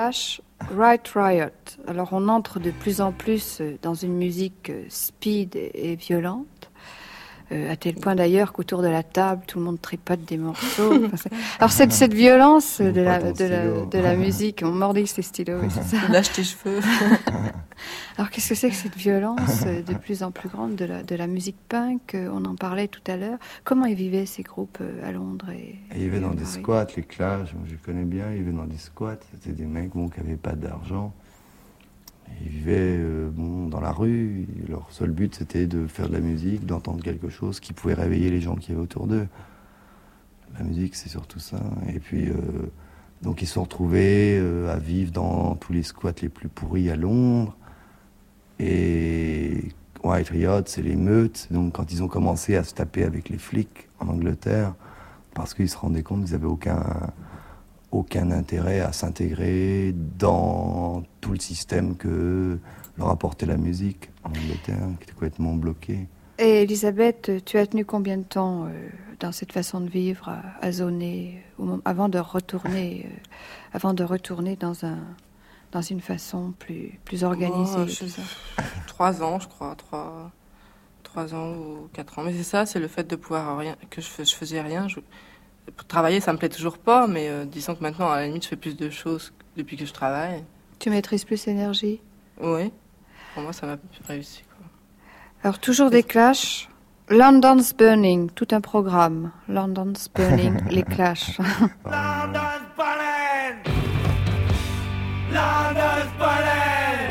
Clash, Right Riot. Alors on entre de plus en plus dans une musique speed et violente, à tel point d'ailleurs qu'autour de la table, tout le monde tripote des morceaux. Alors cette violence de la musique, on mordit ses stylos, oui, c'est ça. Lâche tes cheveux. Alors qu'est-ce que c'est que cette violence de plus en plus grande de la musique punk? On en parlait tout à l'heure. Comment ils vivaient ces groupes à Londres ils vivaient dans des squats, les Clash, moi je connais bien, ils vivaient dans des squats. C'était des mecs qui n'avaient pas d'argent. Ils vivaient dans la rue. Leur seul but, c'était de faire de la musique, d'entendre quelque chose qui pouvait réveiller les gens qui avaient autour d'eux. La musique, c'est surtout ça. Et puis, donc ils se sont retrouvés à vivre dans tous les squats les plus pourris à Londres. Et White Riot, c'est les meutes. Donc quand ils ont commencé à se taper avec les flics en Angleterre, parce qu'ils se rendaient compte qu'ils n'avaient aucun intérêt à s'intégrer dans tout le système que leur apportait la musique en Angleterre, qui était complètement bloqué. Et Elisabeth, tu as tenu combien de temps dans cette façon de vivre, à zoner, avant de retourner dans une façon plus organisée? 3 ans, je crois, 3 ans ou 4 ans. Mais c'est ça, c'est le fait de pouvoir rien, que je faisais rien. Pour travailler, ça me plaît toujours pas, mais disons que maintenant, à la limite, je fais plus de choses depuis que je travaille. Tu maîtrises plus l'énergie? Oui. Pour moi, ça m'a réussi, quoi. Alors, toujours des Clash. London's Burning, tout un programme. London's Burning, les Clash. London's burning! London's burning!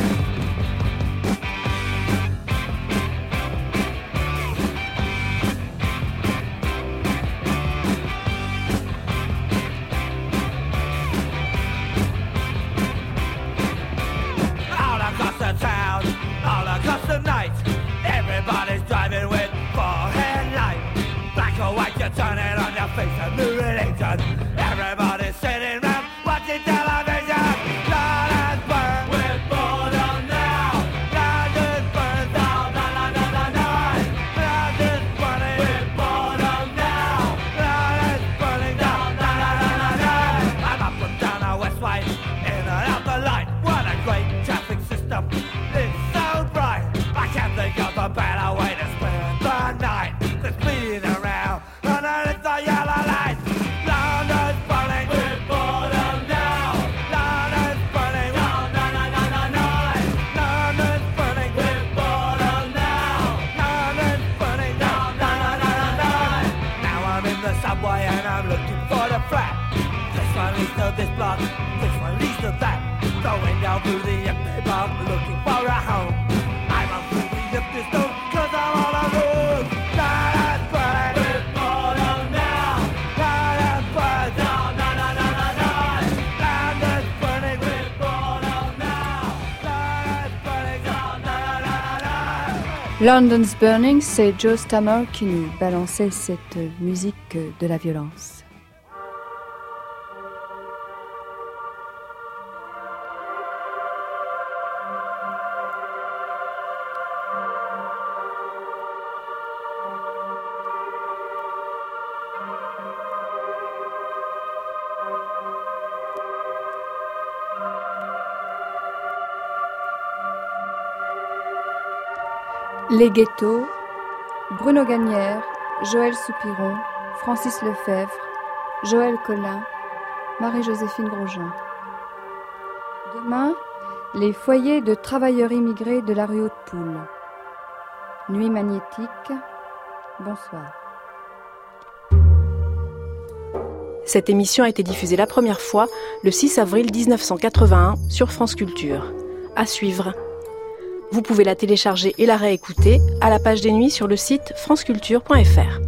All across the town, all across the night, everybody's driving with 4 headlights. Black or white, you turn it on your face and new religion. Everybody's sitting round watching television. London's burn, we're born on now. London's burn down, na na na na na. London's burning, we're born on now. London's burning down, na na na na na. I'm up and down our west side, in and out the light. What a great traffic system, it's so bright. I can't think of a better way to spend the night than speeding around underneath the yellow light. London's burning, we're born on now. London's burning, down, na na na na na. London's burning, we're born on now. London's burning, down, na na na na na. Now I'm in the subway and I'm looking for the flat. This one leads to this block, this one leads to that. Going down through the empty block, looking for a home. I'm up through the empty stone, 'cause I'm all alone. London's burning, we're born on now. London's burning, down, na na na na na. London's burning, we're born on now. London's burning, down, na na na na na. London's Burning, c'est Joe Stammer qui nous balançait cette musique de la violence. Les Ghettos, Bruno Gagnère, Joël Soupiron, Francis Lefebvre, Joël Collin, Marie-Joséphine Grosjean. Demain, les foyers de travailleurs immigrés de la rue Haute-Poule. Nuit magnétique, bonsoir. Cette émission a été diffusée la première fois le 6 avril 1981 sur France Culture. À suivre. Vous pouvez la télécharger et la réécouter à la page des nuits sur le site franceculture.fr.